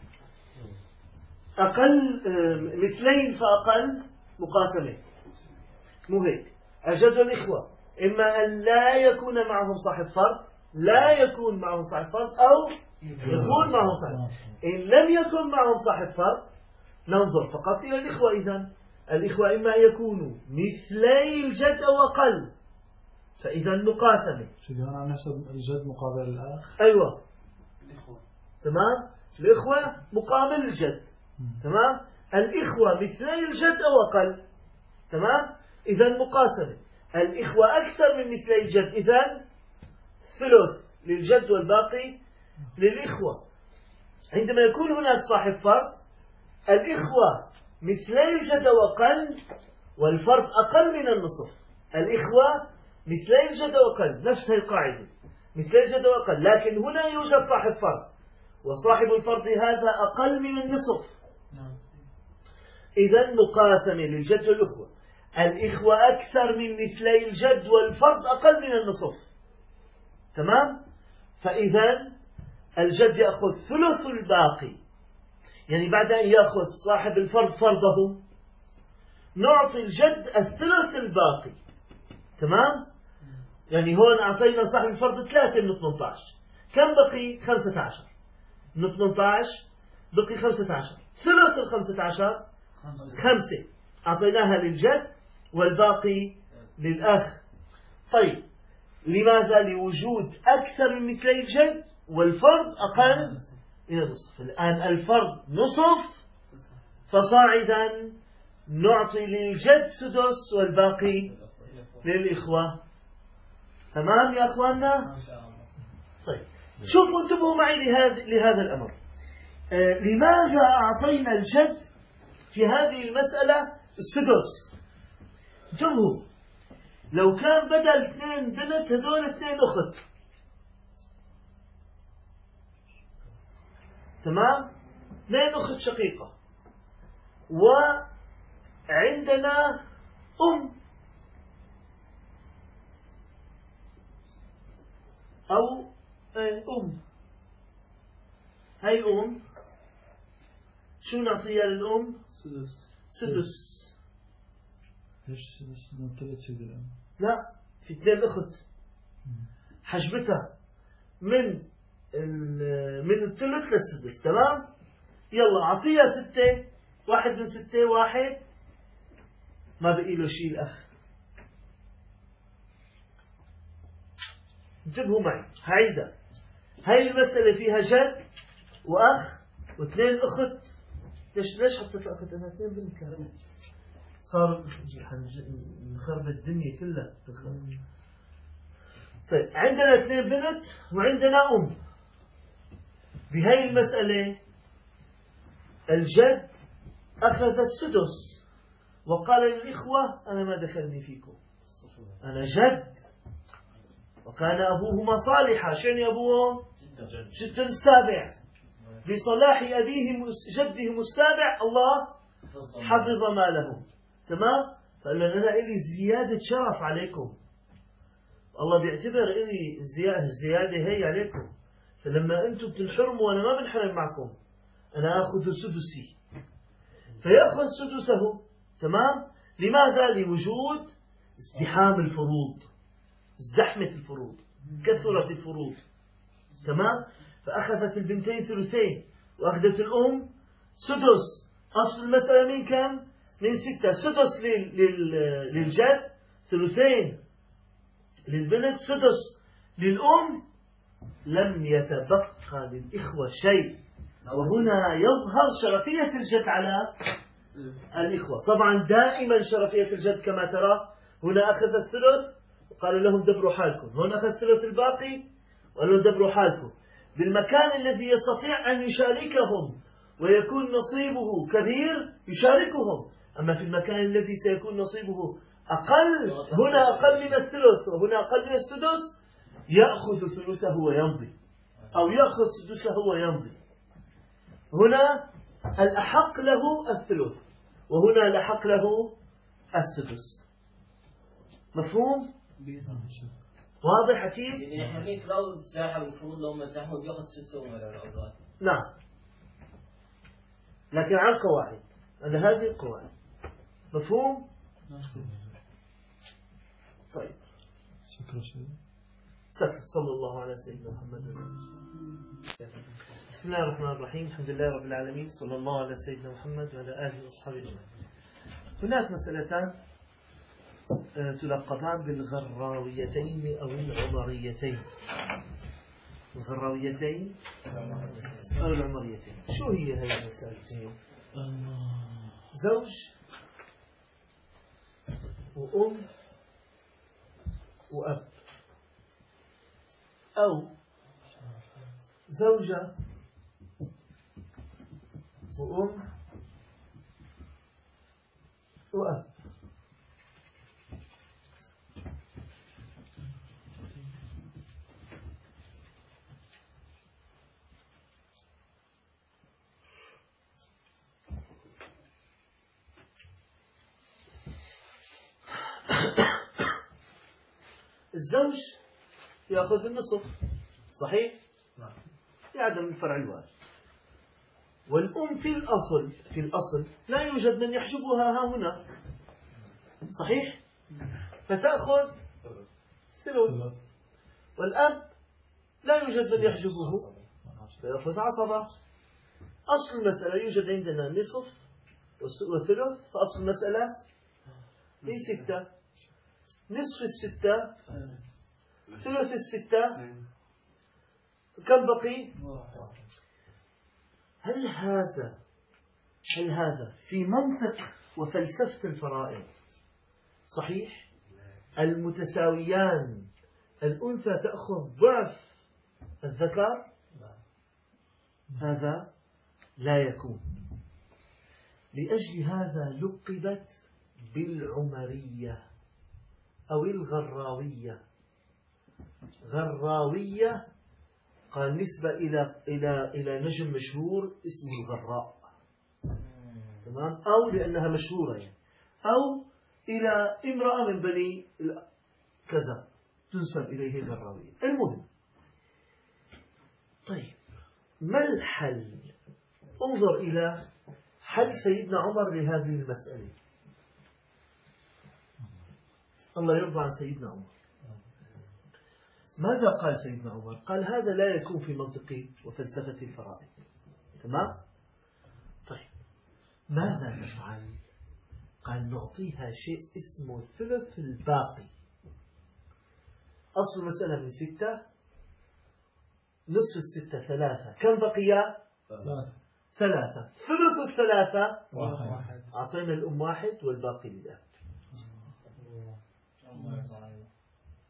أقل مثلين فأقل مقاسمة، مو هيك؟ الجد والإخوة إما أن لا يكون معهم صاحب فرض، لا يكون معهم صاحب فرض، أو يكون معهم صاحب. إن لم يكن معهم صاحب فرض ننظر فقط إلى الإخوة. إذن الإخوة إما يكونوا مثلي الجد أو أقل، فإذا مقاسمة. شو هنا عم نحسب الجد مقابل الأخ؟ أيوة. الإخوة. تمام؟ الإخوة مقابل الجد. تمام؟ الإخوة مثلي الجد أو أقل. تمام؟ إذا مقاسمة. الإخوة أكثر من مثلي الجد، إذا ثلث للجد والباقي للإخوة. عندما يكون هناك صاحب فرض، الإخوة مثلي الجد وأقل، والفرض أقل من النصف. الإخوة مثلي الجد وأقل، نفس هذه القاعدة، مثلي الجد وأقل. لكن هنا يوجد صاحب فرض، وصاحب الفرض هذا أقل من النصف. إذا مقاسمة للجد والأخوة. الإخوة أكثر من مثلي الجد والفرض أقل من النصف. تمام؟ فإذا الجد يأخذ ثلث الباقي، يعني بعد أن يأخذ صاحب الفرض فرضه نعطي الجد الثلث الباقي. تمام؟ يعني هون أعطينا صاحب الفرض 3 من 18. كم بقي؟ 15 من 18 بقي 15. ثلث 15 5 أعطيناها للجد والباقي للأخ. طيب لماذا؟ لوجود أكثر من مثلي الجد والفرض أقل من النصف. الآن الفرض نصف فصاعدا نعطي للجد سدس والباقي للإخوة. تمام يا أخواننا؟ طيب شوفوا انتبهوا معي لهذا الأمر. لماذا أعطينا الجد في هذه المسألة السدس؟ انتبهوا، لو كان بدل 2 بنت هدول 2 أخت. تمام؟ 2 أخت شقيقة، وعندنا أو هاي شو نعطيها للأم؟ سدس. ليش سدس؟ نطلت سيد الأم. لا، في 2 أخت حجبتها من الثلث للسدس. تمام؟ يلا أعطيها 6، 1 من 6 1، ما بقي له شيء الأخ. انتبهوا معي، هعيدها. هاي المسألة فيها جد وأخ و2 أخت. ليش حطيت أخت؟ أنا 2 بنت كانت صار نخرب الدنيا كلها. طيب عندنا 2 بنت وعندنا بهاي المسألة الجد أخذ السدس وقال للإخوة أنا ما دخلني فيكم، أنا جد، وكان أبوهما صالحا. شنو أبوهم؟ جد السابع، بصلاح أبيهم جدهم السابع الله حفظ مالهم. تمام؟ فقال لنا أنا إلي زيادة شرف عليكم، الله بيعتبر إلي الزيادة هي عليكم، فلما أنتم بتنحرموا وأنا ما بنحرم معكم أنا أخذ سدسي، فيأخذ سدسه. تمام؟ لماذا؟ لوجود ازدحام الفروض، ازدحمة الفروض، كثرة الفروض. تمام؟ فأخذت البنتين ثلثين وأخذت الأم سدس. أصل المسألة من كم؟ من 6. سدس للجد، ثلثين للبنت، سدس للأم، لم يتبقى للإخوة شيء. وهنا يظهر شرفية الجد على الإخوة. طبعا دائما شرفية الجد كما ترى، هنا أخذ الثلث وقال لهم دبروا حالكم، هنا أخذ الثلث الباقي وقال لهم دبروا حالكم. بالمكان الذي يستطيع أن يشاركهم ويكون نصيبه كبير يشاركهم، أما في المكان الذي سيكون نصيبه أقل، هنا أقل من الثلث وهنا أقل من السدس، يأخذ ثلثه ويمضي، أو يأخذ سدسه ويمضي. هنا الأحق له الثلث وهنا الأحق له السدس. مفهوم؟ واضح أكيد؟ يعني حكيت لو تساحب المفروض لو ما تساحبوا بياخذ 6 ولا الأولاد. نعم، لكن على القواعد، على هذه القواعد. مفهوم؟ طيب، سكر. صلى الله على سيدنا محمد. بسم الله الرحمن الرحيم، الحمد لله رب العالمين، صلى الله على سيدنا محمد وعلى آله وأصحابه أجمعين. هناك مسألتان تلقبان بالغراويتين أو العمريتين. الغراويتين أو العمريتين، شو هي هذه المسألتين؟ زوج وأم وأب، أو زوجة وأم وأب. الزوج يأخذ النصف، صحيح؟ لعدم الفرع الوارث. والأم في الأصل لا يوجد من يحجبها ها هنا، صحيح؟ فتأخذ ثلث. والأب لا يوجد من يحجبه فيأخذ عصبة. أصل المسألة يوجد عندنا نصف وثلث، فأصل المسألة هي 6. نصف 6 ثلث 6 كم بقي؟ هل هذا في منطق وفلسفة الفرائض صحيح؟ المتساويان الأنثى تأخذ ضعف الذكر؟ هذا لا يكون. لأجل هذا لقبت بالعمرية أو الغراوية. غراوية قال نسبة إلى نجم مشهور اسمه الغراء، تمام؟ أو لأنها مشهورة يعني، أو إلى امرأة من بني كذا تنسب إليه الغراوية. المهم، طيب ما الحل؟ انظر إلى حل سيدنا عمر لهذه المسألة. الله يرضى عن سيدنا عمر. ماذا قال سيدنا عمر؟ قال هذا لا يكون في منطق وفلسفة الفرائض، تمام؟ طيب ماذا نفعل؟ قال نعطيها شيء اسمه الثلث الباقي. أصل المسألة من 6، نصف 6 3، كم بقي؟ 3. ثلث 3 1. أعطينا الأم 1 والباقي للأب.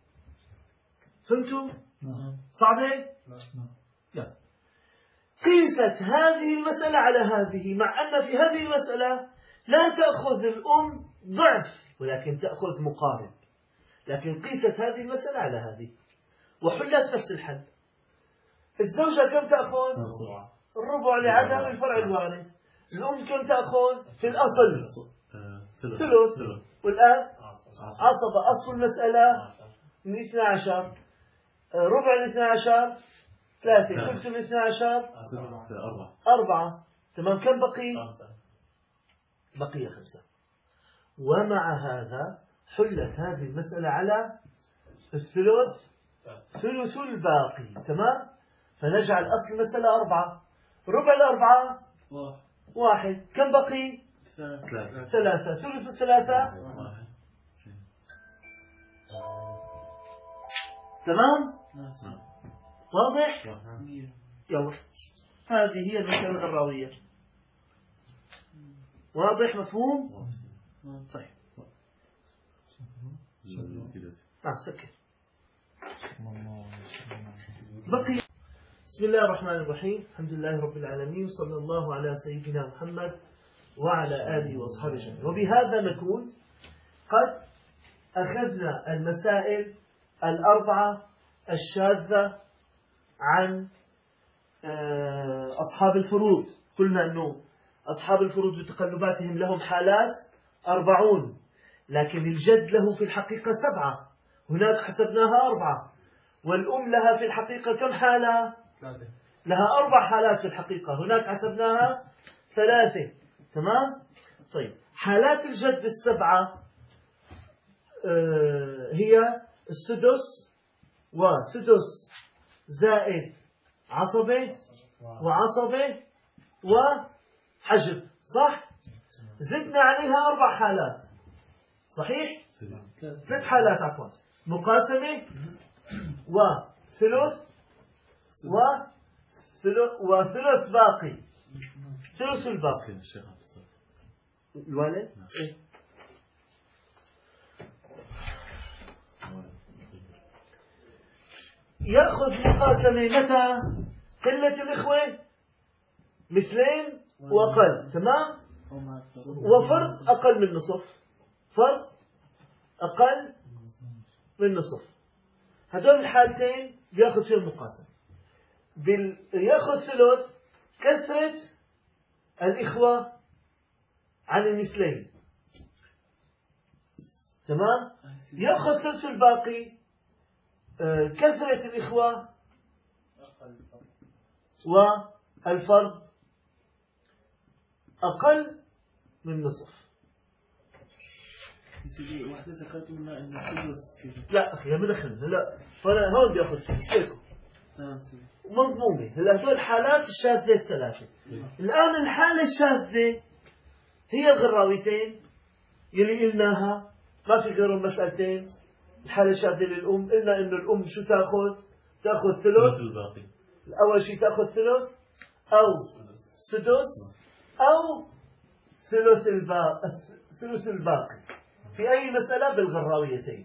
فهمتوا؟ صعبة؟ لا. قيس قيست هذه المسألة على هذه، مع أن في هذه المسألة لا تأخذ الأم ضعف ولكن تأخذ مقارب، لكن قيست هذه المسألة على هذه وحلت نفس الحل. الزوجة كم تأخذ؟ الربع لعدم الفرع الوارث. الأم كم تأخذ؟ في الأصل ثلث، والآن عصبة. أصل المسألة من 12، ربع ال 12 3، ثلث ال 12 4. تمام. كم بقي؟ بقي 5. ومع هذا حلت هذه المسألة على الثلث، ثلث الباقي. تمام. فنجعل أصل المسألة 4، ربع الأربعة 1. كم بقي؟ 3. ثلث 3 تمام. واضح؟ يلا، هذه هي المسألة الغراوية. واضح؟ مفهوم؟ طيب سكر. بقي. بسم الله الرحمن الرحيم. الحمد لله رب العالمين، صلى الله على سيدنا محمد وعلى آله وأصحابه أجمعين. وبهذا نكون قد أخذنا المسائل الأربعة الشاذة عن أصحاب الفروض. قلنا أنه أصحاب الفروض بتقلباتهم لهم حالات 40، لكن الجد له في الحقيقة 7، هناك حسبناها 4. والأم لها في الحقيقة كم حالة؟ لها 4 حالات في الحقيقة، هناك حسبناها 3. تمام. طيب حالات الجد ال7 هي السدس وسدس زائد عصبة وعصبة وحجب، صح؟ زدنا عليها 4 حالات، صحيح؟ 3 حالات عفوا، مقاسمة وثلث وثلث باقي، ثلث الباقي. الوالد إيه؟ يأخذ مقاسمة متى؟ قلة الإخوة 2 وأقل. تمام. وفرض أقل من نصف، فرض أقل من نصف. هذول الحالتين بياخذ فيهم مقاسمة. ياخذ ثلث كثرة الإخوة عن المثلين. تمام. ياخذ ثلث الباقي كثرة الإخوة والفرد أقل من نصف. واحدة ذكرت منها إن الثلث. لا أخي ما دخلنا، لا فأنا هون بياخذ ثلث مضمومة. هلا هدول الحالات الشاذة 3. الآن الحالة الشاذة هي الغراويتين يلي قلناها، ما في غيرهم مسألتين. الحالة الشاذة للأم قلنا إنه الأم شو تأخذ ثلث الباقي. أول شيء تأخذ ثلث أو سدس أو ثلث الباقي في أي مسألة بالغراويتين.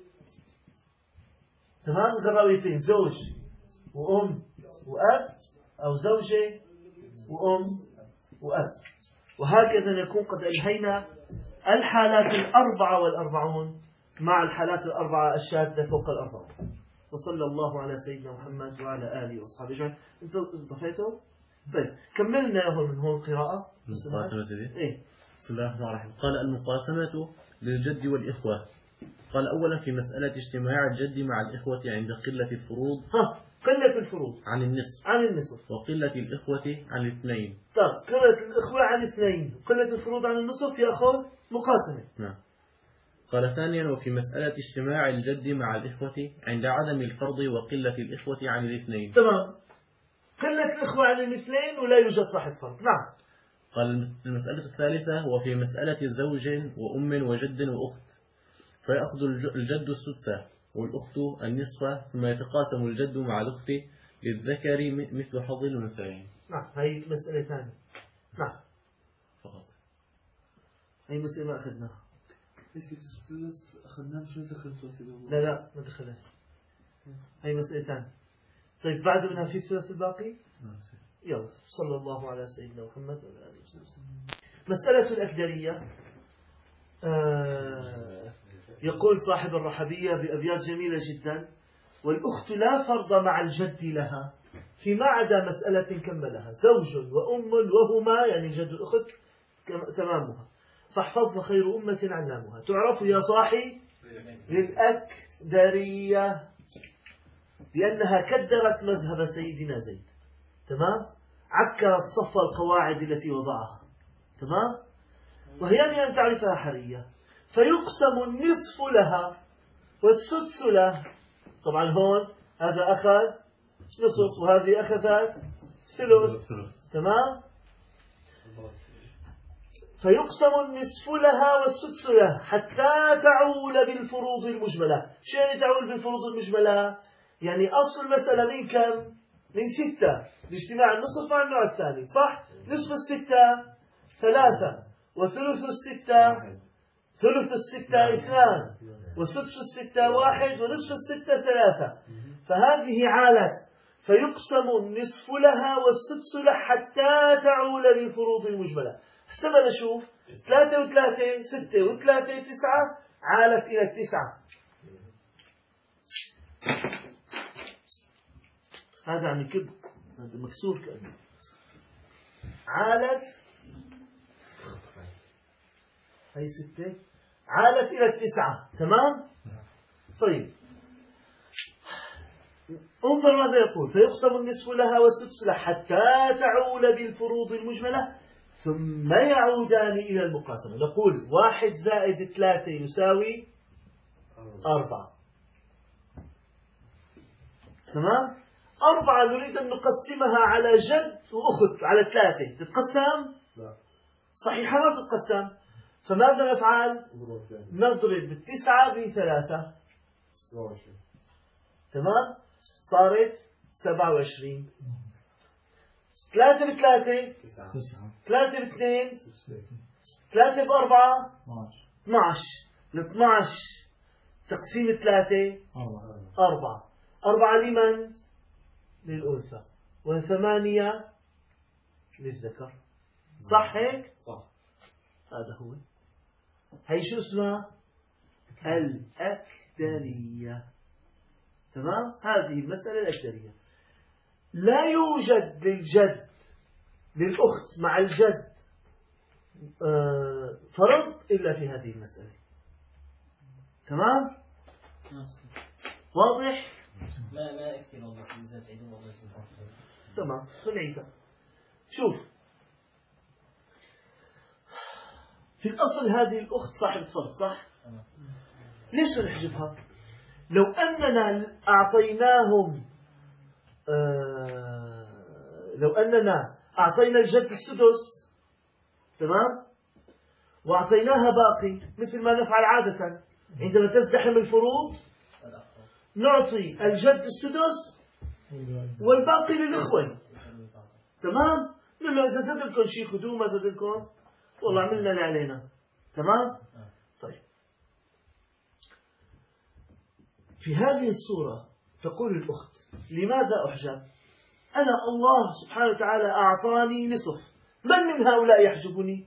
تمام. غراويتين زوج وأم وأب، أو زوجة وأم وأب. وهكذا نكون قد أنهينا الحالات 44 مع الحالات 4 الشاذة فوق 40. وصلى الله على سيدنا محمد وعلى آله وأصحابه أجمعين. أنت ضفيته؟ طيب كملنا من هون قراءة. المقاسمة إيه؟ بسم الله الرحمن الرحيم. قال المقاسمة للجد والإخوة. قال أولا في مسألة اجتماع الجد مع الإخوة عند قلة الفروض. قلة الفروض عن النصف وقلة الإخوة عن 2. طيب قلة الإخوة عن 2، قلة الفروض عن النصف يأخذ مقاسمة. نعم. قال ثانيا وفي مسألة اجتماع الجد مع الإخوة عند عدم الفرض وقلة الإخوة عن 2. تمام. قلة الإخوة عن 2 ولا يوجد صاحب فرض. نعم. قال المسألة الثالثة وفي مسألة زوج وأم وجد وأخت فيأخذ الجد السدس والأخت النصف، ثم يتقاسم الجد مع الأخت للذكر مثل حظ الأنثيين. نعم. هي مسألة ثانية. نعم. فقط هي مسألة ما أخذناها. أخذناها شو ذكرت وسيله؟ لا ما دخلها. هي مسألة ثانية. طيب بعد منها في الثلاث الباقي. يلا صلى الله على سيدنا محمد وعلى آله وسلم. مسألة الأكدرية. يقول صاحب الرحبية بأبيات جميلة جدا: والأخت لا فرض مع الجد لها فيما عدا مسألة كملها، زوج وأم وهما يعني جد الأخت تمامها، فاحفظ فخير أمة علامها. تعرف يا صاحي للأكدرية لأنها كدرت مذهب سيدنا زيد، تمام، عكرت صف القواعد التي وضعها، تمام، وهي أن تعرفها حرية. فيقسم النصف لها والسدس له. طبعا هون هذا أخذ نصف وهذه أخذت ثلث، تمام. فيقسم النصف لها والسدس له حتى تعول بالفروض المجملة. شو يعني تعول بالفروض المجملة؟ يعني أصل المسألة من كم؟ من 6 باجتماع النصف مع النوع الثاني، صح؟ نصف 6 3 وثلث 6 ثلث 6 2 وسدس 6 1 ونصف 6 3. فهذه عالت، فيقسم النصف لها والسدس له حتى تعول بالفروض المجملة. حسنا نشوف 3 و3 6 و3 9 عالت إلى 9. هذا عم يكب، هذا مكسور كأنه. عالت هي 6 عالت إلى 9، تمام. طيب انظر ماذا يقول: فيقسم النصف لها والسدس له حتى تعول بالفروض المجملة ثم يعودان إلى المقاسمة. نقول 1 زائد 3 يساوي 4، تمام. 4 نريد أن نقسمها على جد وأخت على 3، تتقسم؟ لا. صحيحة ما تتقسم. فماذا نفعل؟ نضرب 9 ب3، تمام، صارت 27. 3 ب3 3 ب2 3 ب4 12. ال 12 تقسيم 3 4. 4 لمن؟ للأنثى، و8 للذكر، صح هيك؟ صح. هذا هو. هي شو اسمها؟ الأكدرية، تمام. هذه المسألة الأكدرية. لا يوجد للجد للأخت مع الجد فرض إلا في هذه المسألة، تمام. واضح؟ ما كثير والله إذا تعيدوا والله تمام. خلينا شوف، في الأصل هذه الأخت صاحبة فرض، صح؟ ليش نحجبها؟ لو أننا أعطيناهم لو أننا أعطينا الجد السدس، تمام، وأعطيناها باقي مثل ما نفعل عادة عندما تزدحم الفروض، نعطي الجد السدس والباقي للإخوة، تمام. نقول له إذا زاد لكم شيء خذوه، ما زاد لكم والله عملنا اللي علينا، تمام. طيب في هذه الصورة تقول الأخت: لماذا أحجب؟ أنا الله سبحانه وتعالى أعطاني نصف، من هؤلاء يحجبني؟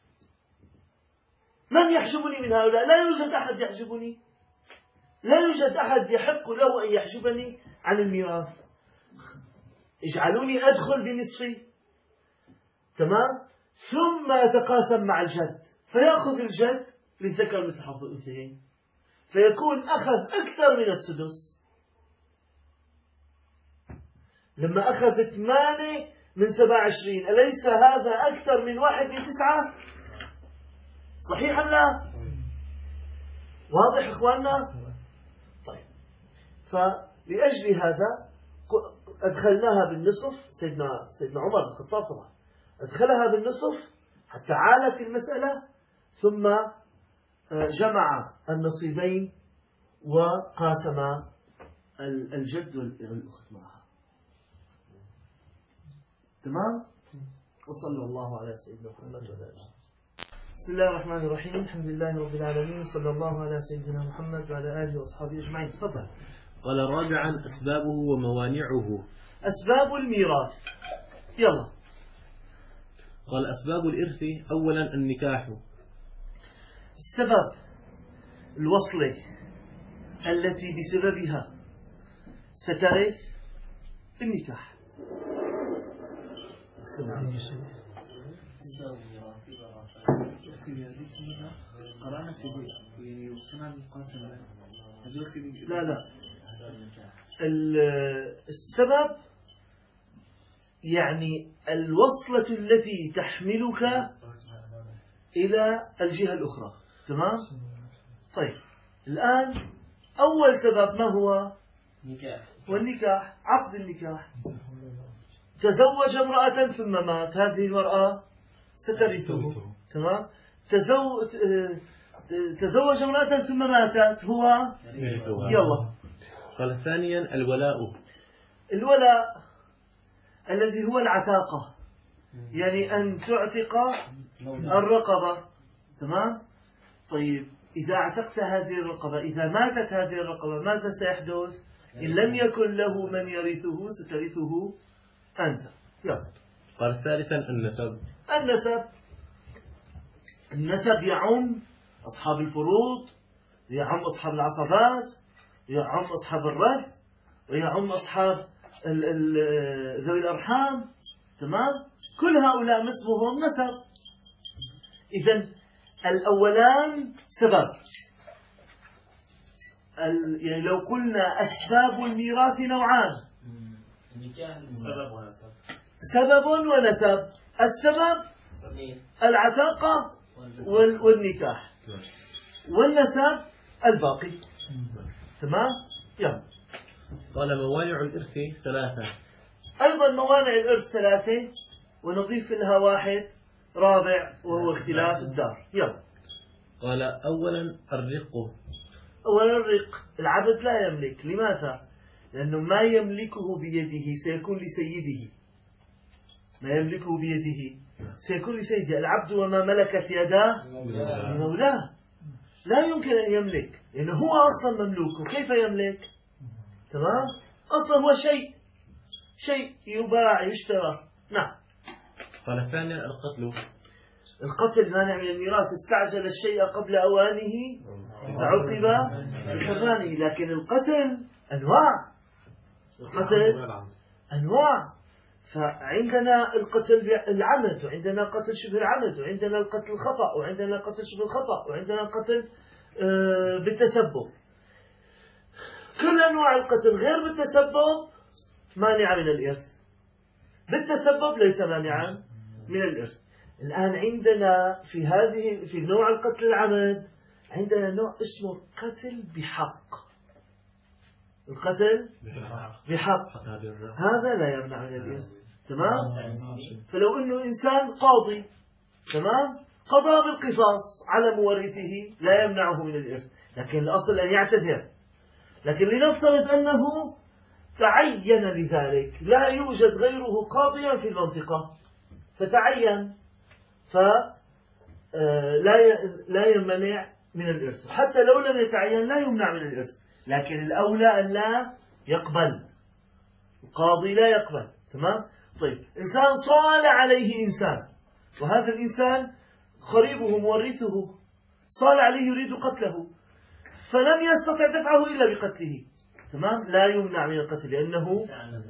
من يحجبني من هؤلاء؟ لا يوجد أحد يحجبني، لا يوجد أحد يحق له أن يحجبني عن الميراث. اجعلوني أدخل بنصفي، تمام، ثم أتقاسم مع الجد، فيأخذ الجد للذكر مثل حظ الأنثيين، فيكون أخذ أكثر من السدس. لما أخذ 8 من 27، أليس هذا أكثر من 1 من 9؟ صحيح أم لا؟ واضح إخواننا؟ طيب، فلأجل هذا أدخلناها بالنصف. سيدنا عمر بن الخطاب طبعا أدخلها بالنصف حتى عالت المسألة، ثم جمع النصيبين وقاسم الجد والأخت معها، تمام. وصلى الله على سيدنا محمد وعلى آله. بسم الله الرحمن الرحيم. الحمد لله رب العالمين، صلى الله على سيدنا محمد وعلى آله وأصحابه أجمعين. تفضل. قال: رابعا أسبابه وموانعه. أسباب الميراث يلا. قال أسباب الإرث أولا النكاح. السبب الوصلة التي بسببها سترث النكاح. قرأنا سيدي وصلنا للقاسم لا لا، السبب يعني الوصلة التي تحملك إلى الجهة الأخرى. تمام؟ طيب الآن أول سبب ما هو؟ والنكاح، عقد النكاح. تزوج امرأة ثم مات، هذه المرأة سترثه. تمام؟ تزوج امرأة ثم ماتت، هو يلا. قال ثانيا الولاء. الولاء الذي هو العتاقة، يعني أن تعتق الرقبة. تمام؟ طيب إذا اعتقت هذه الرقبة، إذا ماتت هذه الرقبة، ماذا سيحدث؟ إن لم يكن له من يرثه سترثه أنت. يلا. قال ثالثا النسب. النسب يعم أصحاب الفروض، يعم أصحاب العصبات، يعم أصحاب الرث، ويعم أصحاب ذوي الأرحام. تمام؟ كل هؤلاء نسبهم نسب. إذن الأولان سبب، يعني لو قلنا أسباب الميراث نوعان: سبب ونسب. السبب العتاقة والنكاح، والنسب الباقي. تمام؟ يلا. قال موانع الإرث ثلاثة. أيضا موانع الإرث ثلاثة، ونضيف لها واحد رابع وهو اختلاف الدار. يلا. قال أولا الرق. أولا الرق، العبد لا يملك. لماذا؟ لأنه ما يملكه بيده سيكون لسيده. ما يملكه بيده سيكون لسيده. العبد وما ملكت يداه لمولاه. لا يمكن أن يملك، لأنه هو أصلا مملوك، كيف يملك؟ تمام؟ أصلا هو شيء يباع يشترى. نعم. قال ثانيا القتل مانع من الميراث. استعجل الشيء قبل أوانه فعوقب بحرمانه. لكن القتل أنواع. فعندنا القتل العمد، وعندنا قتل شبه العمد، وعندنا القتل الخطأ، وعندنا قتل شبه الخطأ، وعندنا القتل بالتسبب. كل أنواع القتل غير بالتسبب مانعة من الإرث، بالتسبب ليس مانعا من الإرث. الآن عندنا في نوع القتل العمد عندنا نوع اسمه القتل بحق. القتل بحق هذا لا يمنع من الإرث. تمام؟ فلو أنه إنسان قاضي، تمام، قضى بالقصاص على مورثه لا يمنعه من الإرث، لكن الأصل أن يعتذر. لكن لنفترض أنه تعين لذلك، لا يوجد غيره قاضيا في المنطقة فتعين، لا يمنع من الإرث. حتى لو لم يتعين لا يمنع من الإرث، لكن الأولى أن لا يقبل، القاضي لا يقبل. تمام؟ طيب إنسان صال عليه إنسان، وهذا الإنسان قريبه مورثه صال عليه يريد قتله، فلم يستطع دفعه إلا بقتله. تمام؟ لا يمنع من القتل، لأنه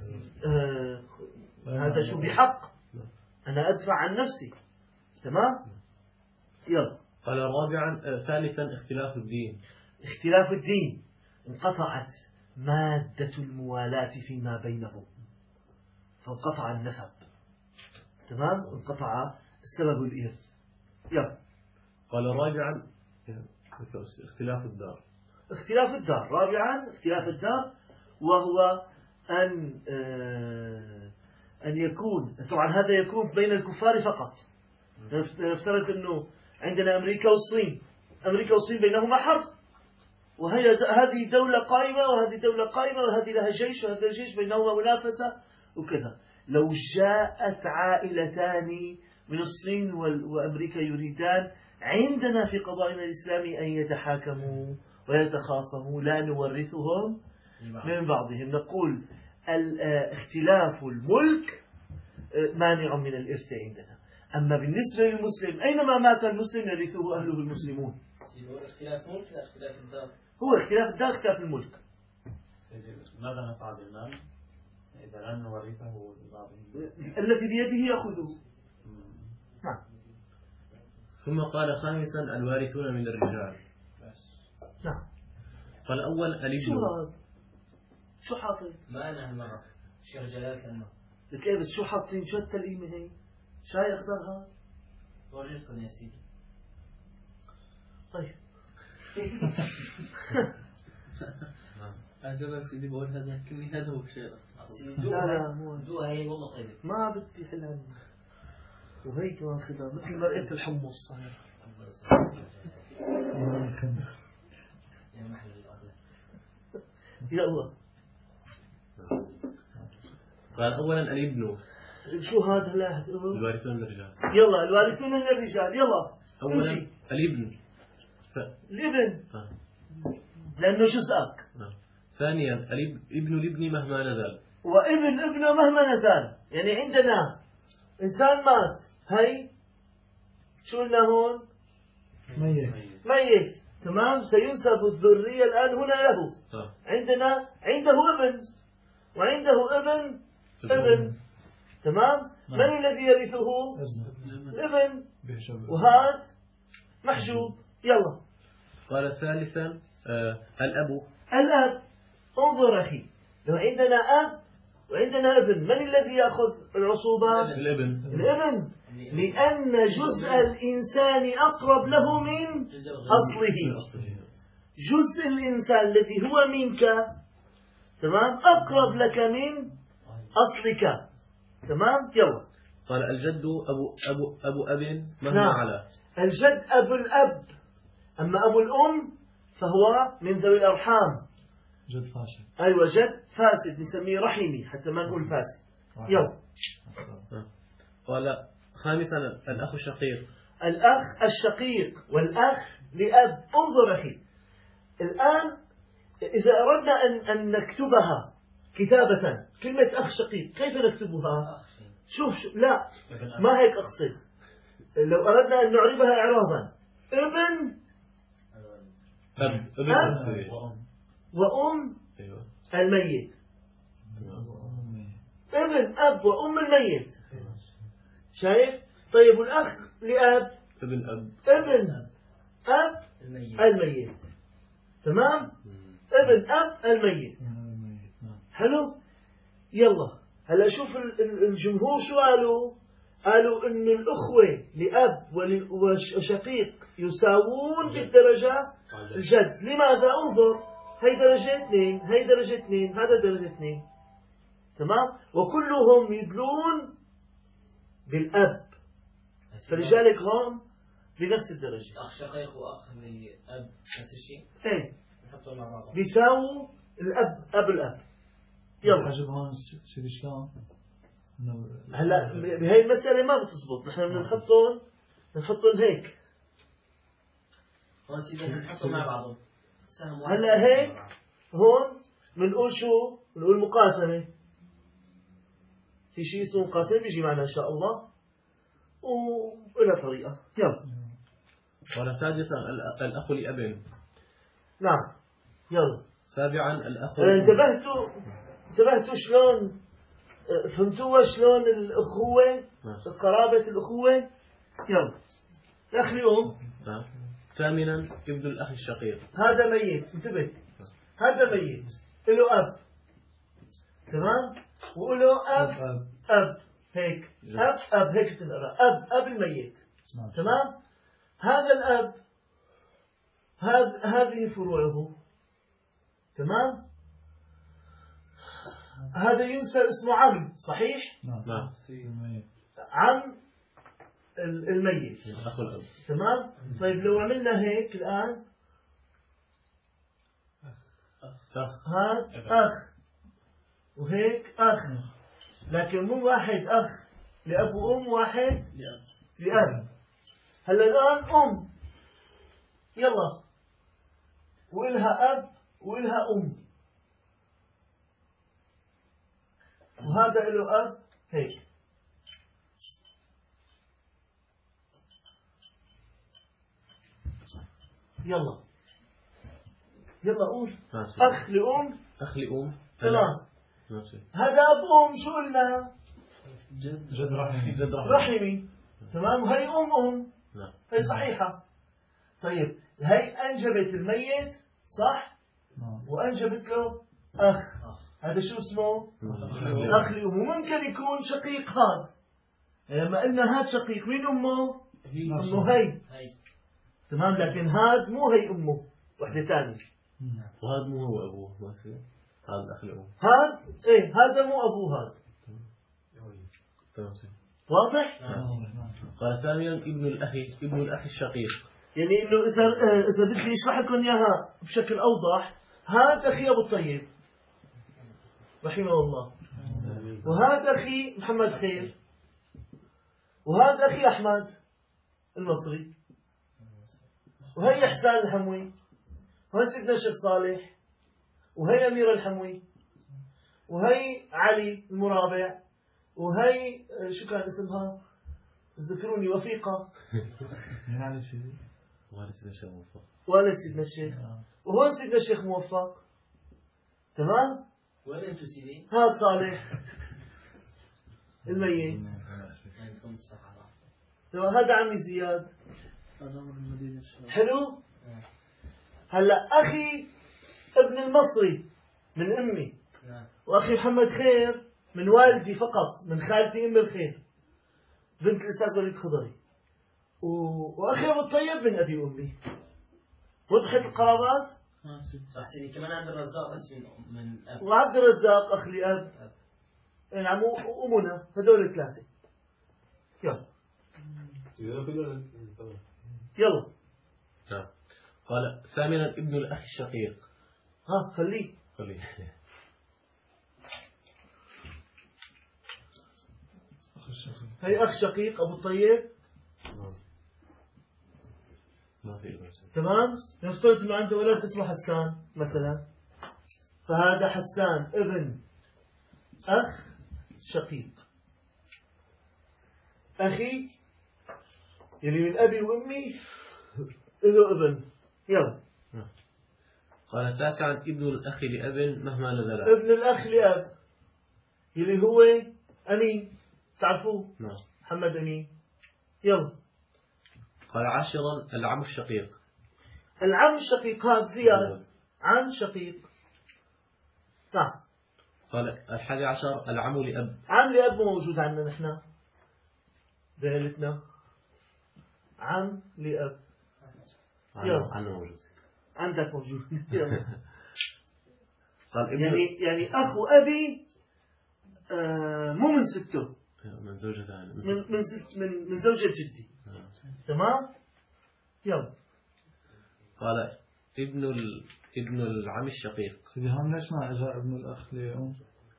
هذا شو بحق، أنا أدفع عن نفسي. تمام؟ يلا. قال رابعا ثالثا اختلاف الدين. اختلاف الدين، انقطعت مادة الموالاة فيما بينهم فانقطع النسب. تمام؟ انقطع السبب الإرث. يلا. قال رابعا اختلاف الدار. اختلاف الدار. رابعا اختلاف الدار، وهو أن يكون، طبعا هذا يكون بين الكفار فقط. نفترض أنه عندنا أمريكا والصين، أمريكا والصين بينهما حرب، هذه دولة قائمة وهذه دولة قائمة، وهذه لها جيش وهذا الجيش، بينهما منافسة وكذا. لو جاءت عائلتان من الصين وأمريكا يريدان عندنا في قضائنا الإسلامي أن يتحاكموا ويتخاصموا، لا نورثهم من بعضهم. نقول اختلاف الملك مانع من الإرث عندنا. أما بالنسبة للمسلم أينما مات المسلم يرثه أهله المسلمون. هو اختلاف ملك لا اختلاف الدار. هو اختلاف الدار اختلاف الملك. ماذا نفعل بالمال إذا لم نورثه الذي بيده يأخذه. نعم. ثم قال خامسا الوارثون من الرجال. نعم. فالأول الابن. شو حاطين؟ ما أنا هالمرة شيخ جلال كان لك إيه بس شو حاطين؟ شو التلقيمة هي؟ شاي أخضر هذا؟ ورجتكم يا سيدي. طيب. أجل سيدي بقول هذا كني هذا هو شيء. لا مو دوها هي والله طيبة. ما بدي حلال. وهيك واخذها مثل مرقة الحمص صاير. يا محل الأغلى. يلا. قال أولا الابن. شو هذا لا الوارثون من الرجال. يلا الوارثون من الرجال يلا. أولا الابن. الابن. لأنه جزءك. ثانيا ابن الابن مهما نزل. وابن ابنه مهما نزل. يعني عندنا إنسان مات هي شو قلنا هون؟ ميت. تمام. سينسب الذرية الآن هنا له. عندنا عنده ابن وعنده ابن. تمام. من الذي يرثه؟ الابن. وهذا محجوب. يلا. قال ثالثا الأب. انظر أخي لو عندنا أب وعندنا ابن من الذي يأخذ العصوبة؟ الابن. لأن جزء الإنسان أقرب له من أصله. جزء الإنسان الذي هو منك تمام أقرب لك من أصلك. تمام. يلا. قال الجد أبو أب مهما على. الجد أبو الأب. أما أبو الأم فهو من ذوي الأرحام. جد فاسد. أيوة جد فاسد نسميه رحمي حتى ما نقول فاسد. يلا. قال خامسا الأخ الشقيق. الأخ الشقيق والأخ لأب. انظر أخي الآن إذا أردنا أن نكتبها كتابة كلمة أخ شقيق كيف نكتبها؟ شوف لا ما هيك أقصد. لو أردنا أن نعربها إعرابا ابن وأم الميت. ابن أب وأم الميت. شايف؟ طيب والأخ لأب ابن أب الميت. تمام. ابن أب الميت. حلو. يلا هلا شوف الجمهور شو قالوا إنه الأخوة لأب وشقيق يساوون بالدرجة الجد. لماذا؟ انظر هي درجة 2 هي درجة 2 هذا درجة 2. تمام. وكلهم يدلون بالأب فلذلك هم بنفس الدرجة. أخ شقيق وأخ لأب نفس الشيء. إيه نحطهم مع بعض. بيساووا أب الأب. يلا. حجب هون سيدي شلون؟ هلا بهي المسألة ما بتزبط. نحن بنحطهم هيك. هون سيدي نحطهم مع بعضهم. هلا هيك هون بنقول شو؟ بنقول مقاسمة. في شيء اسمه مقاسمة بيجي معنا إن شاء الله وإلى طريقة. يلا. قال سادسا الأخ لأب. نعم. يلا. سابعا الأخ. انتبهتوا شلون فهمتوا شلون الأخوة قرابة الأخوة. يلا. الأخ لأم. ثامنا ابن الأخ الشقيق. هذا ميت. انتبه هذا ميت له أب. تمام. وله أب هيك أب هيك بتنقرأ أب الميت. تمام. هذا الأب هذه فروعه. تمام. هذا ينسى اسمه عم صحيح؟ نعم. عم الميت. أخو الأب. تمام. طيب لو عملنا هيك الآن هذا أخ وهيك أخ لكن مو واحد أخ لأب وأم واحد لأب. هلا الآن يلا وإلها أب وإلها أم وهذا له أب هيك يلا يلا قول. ماشي. أخ لأم. أخ لأم. تمام. ماشي. هذا أب أم شو قلنا؟ جد رحمي. جد رحمة. رحمي. تمام. وهي أم. نعم. هي صحيحة. طيب هي أنجبت الميت صح؟ وأنجبت له أخ. هذا شو اسمه؟ أخ لأم. وممكن يكون شقيق هذا. لما قلنا هاد شقيق مين أمه؟ أمه هي. تمام. لكن هاد مو هي أمه، وحدة ثانية. وهذا مو هو أبوه ما يصير. هذا أخ لأم. هاد إيه هذا مو أبوه هاد. تمام. واضح؟ قال ثانيا ابن الأخ الشقيق. يعني إنه إذا بدي أشرح لكم إياها بشكل أوضح، هاد أخي أبو الطيب رحمه الله، وهاد أخي محمد خير، وهذا أخي أحمد المصري، وهي إحسان الحموي، وهي سيدنا الشيخ صالح، وهي أميرة الحموي، وهي علي المرابع، وهي شو كان اسمها؟ ذكروني وثيقة. يعني شيء. والد سيدنا الشيخ موفق. والد سيدنا الشيخ. وهون سيدنا الشيخ موفق. تمام؟ وين انتو سيدي؟ هذا صالح الميت. عندكم الصحة. تمام. هذا عمي زياد. حلو؟ هلا أخي ابن المصري من أمي، وأخي محمد خير من والدي فقط، من خالتي أم الخير بنت الأستاذ وليد خضري، وأخي أبو الطيب من أبي وأمي. وضحت القرابات؟ صح سيدي. كمان عبد الرزاق بس من أب. وعبد الرزاق أخ لأب. نعم. وأمنا. هذول ثلاثة. يلا يلا. نعم. قال ثامنا ابن الأخ الشقيق. ها خليه. هي أخ شقيق أبو الطيب. ما في. تمام. نفترض إنه عنده ولد اسمه حسان مثلا، فهذا حسان ابن أخ شقيق. أخي يلي من أبي وأمي له ابن. يلا. قال تاسعا ابن الأخ لأب مهما نزل. ابن الأخ لأب يلي هو أمين، تعرفوه؟ نعم. محمد أمين. يلا. قال عاشرا العم الشقيق. العم الشقيق هذا زياد عم شقيق. نعم. قال 11 العم لأب. عم لأب مو موجود عندنا نحن بعيلتنا. عم لأب. عنا موجود. عندك موجود. يلا. قال ابن يعني أخو أبي مو من سته، من زوجة ثانية. من زوجة جدي. تمام. يلا. قال ابن العم الشقيق. سيدي هون ليش ما اجى ابن الاخ لأم؟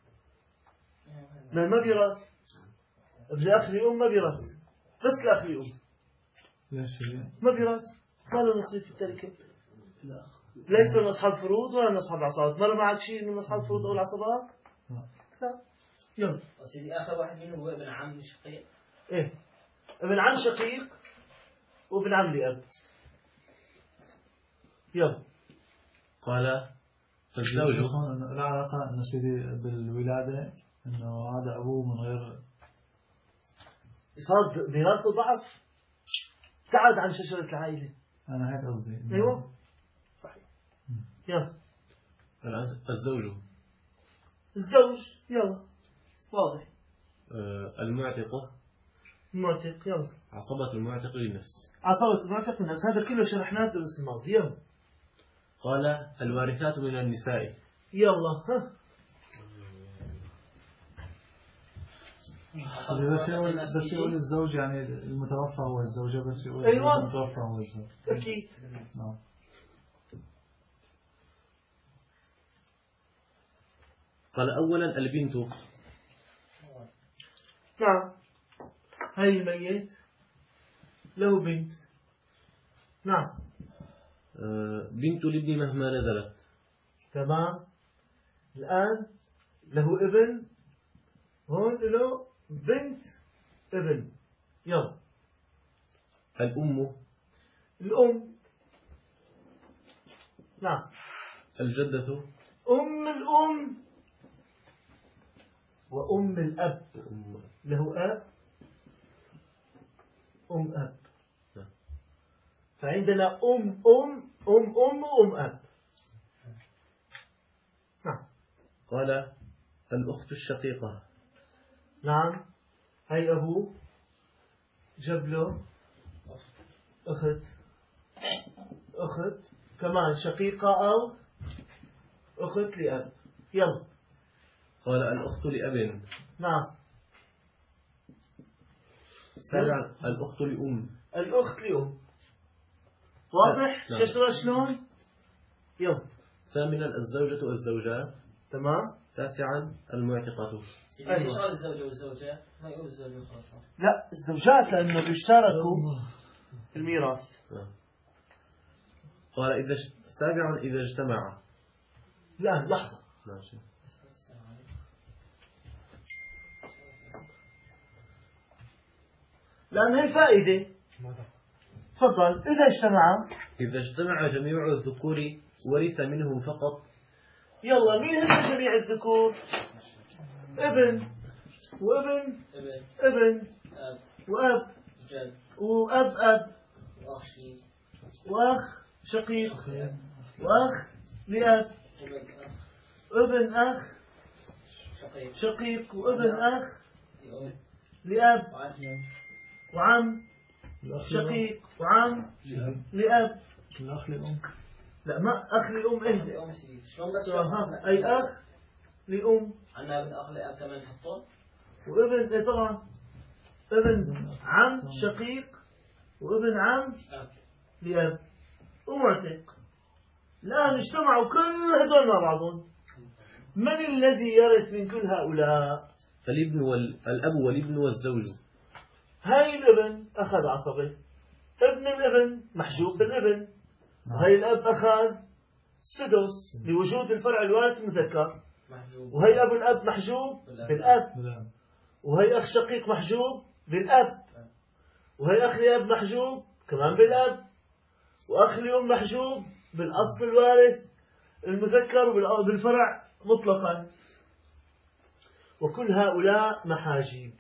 ما بيرث. ابن الأخ لأم ما بيرث، بس الأخ لأم. ليش هي؟ ما بيرث، ما له نصيب في التركة. ليس من أصحاب فروض ولا من أصحاب العصابات. ما له معك شيء من أصحاب الفروض أو العصابات؟ لا. يلا. سيدي آخر واحد منهم هو ابن عم شقيق. إيه ابن عم شقيق وابن عم لأب. يلا. قال الزوج. العلاقة انه سيدي بالولادة انه هذا ابوه من غير صار ميراث ضعف، ابتعد عن شجرة العائلة. انا هيك قصدي. ايوه صحيح. يلا. الزوج. الزوج. يلا واضح. المعتق. المعتق. يلا. عصبة المعتق للنفس. عصبة المعتق للنفس. هذا كله شرحناه الدرس الماضي. يلا. قال الوارثات من النساء. يلا. ها بس يقول الزوج يعني المتوفى هو الزوجة، بس يقول أيوة. المتوفى هو الزوج. أكيد. نعم. قال أولا البنت. نعم. هاي الميت له بنت. نعم. بنت الابن مهما نزلت. تمام. الآن له ابن، هون له بنت ابن. يلا. الأم. الأم نعم. الجدة أم الأم وأم الأب. له أب أم أب. فعندنا أم وأم أب. نعم. قال الأخت الشقيقة. نعم. هاي أبوه جاب له أخت كمان شقيقة أو أخت لأب. يلا. قال الأخت لأب. نعم. سابعا الأخت لأم. الأخت لأم. واضح؟ نعم. شلون؟ يلا. ثامنا الزوجة والزوجات. تمام. تاسعا المعتقة. أيوة. الزوجة والزوجة ما يقول الزوجة خلاص. لا الزوجات لأنه بيشتركوا في الميراث. قال سابعا إذا اجتمع. الآن لحظة. ماشي. لأن هي فائدة. تفضل. إذا اجتمع جميع الذكور ورث منهم فقط. يلا مين هم جميع الذكور؟ ابن وابن ابن وأب وأب أب وأخ شقيق وأخ لأب ابن أخ شقيق وابن أخ لأب وعم شقيق وعم لأب. الأخ لأم. لا ما أخ لأم إهدى. أي أخ لأم. عندنا ابن أخ لأب كمان نحطه. وابن إيه طبعا ابن عم شقيق وابن عم لأب ومعتق. الآن اجتمعوا كل هدول مع بعضهم. من الذي يرث من كل هؤلاء؟ الأب والابن والزوج. هاي الابن أخذ عصبة. ابن الابن محجوب بالابن. وهي الأب أخذ سدس لوجود الفرع الوارث المذكر. وهي أبو الأب محجوب بالأب. وهي أخ شقيق محجوب بالأب. وهي أخ لأب محجوب كمان بالأب. وأخ لأم محجوب بالأصل الوارث المذكر بالفرع مطلقا. وكل هؤلاء محاجيب.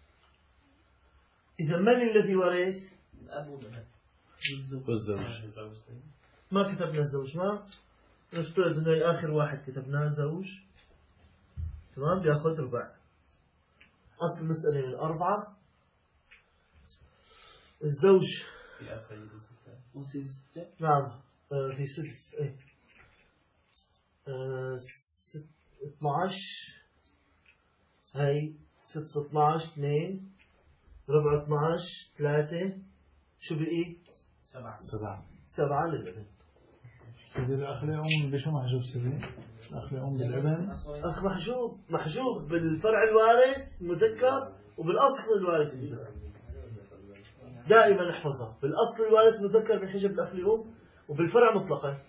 إذا من الذي ورث؟ الأب والزوج. ما كتبنا الزوج. ما نفترض انه آخر واحد كتبناه زوج. تمام. بياخذ ربع. أصل المسألة من 4. الزوج وسيد 6. نعم في 6 12. هاي 6 12 2 ربع 12 3 شو بقي 7 للابن. سيدي الأخ لأم بشو محجوب سيدي؟ الأخ لأم بالابن. أخ محجوب بالفرع الوارث المذكر وبالأصل الوارث المذكر. دائما احفظها. بالأصل الوارث المذكر بحجب الأخ لأم وبالفرع مطلقا.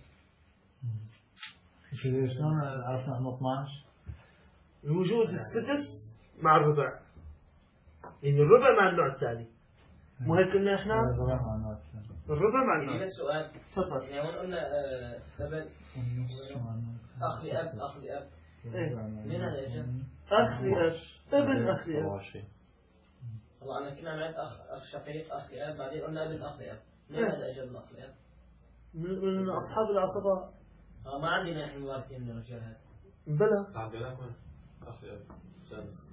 سيدي شلون عرفنا أنه 12؟ وجود السدس مع الربع. يعني الربع مع النوع الثاني. مو هيك قلنا احنا؟ الربع مع النوع. السؤال. تفضل. يعني هون قلنا ابن أخ لأب. مين هذا يا شيخ؟ أخ لأب ابن أخ لأب. والله أنا كنا نعد أخ شقيق أخ لأب بعدين قلنا ابن أخ لأب. مين هذا أجل الأخ لأب؟ من أصحاب العصبات. ما عندنا نحن وارثين من الرجال هذا. بلى. عندنا كون أخ لأب سادس.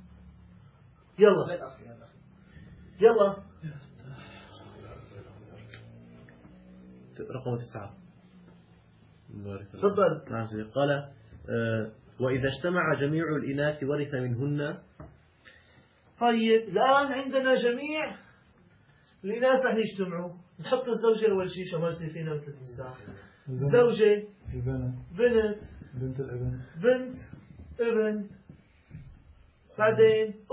يلا. يلا. رقم 9. تفضل. نعم سيدي. قال وإذا اجتمع جميع الإناث ورث منهن. طيب الآن عندنا جميع الإناث رح يجتمعوا. نحط الزوجة أول شيء شو ما يصير فينا مثل النساء. الزوجة بنت الابن بنت ابن بعدين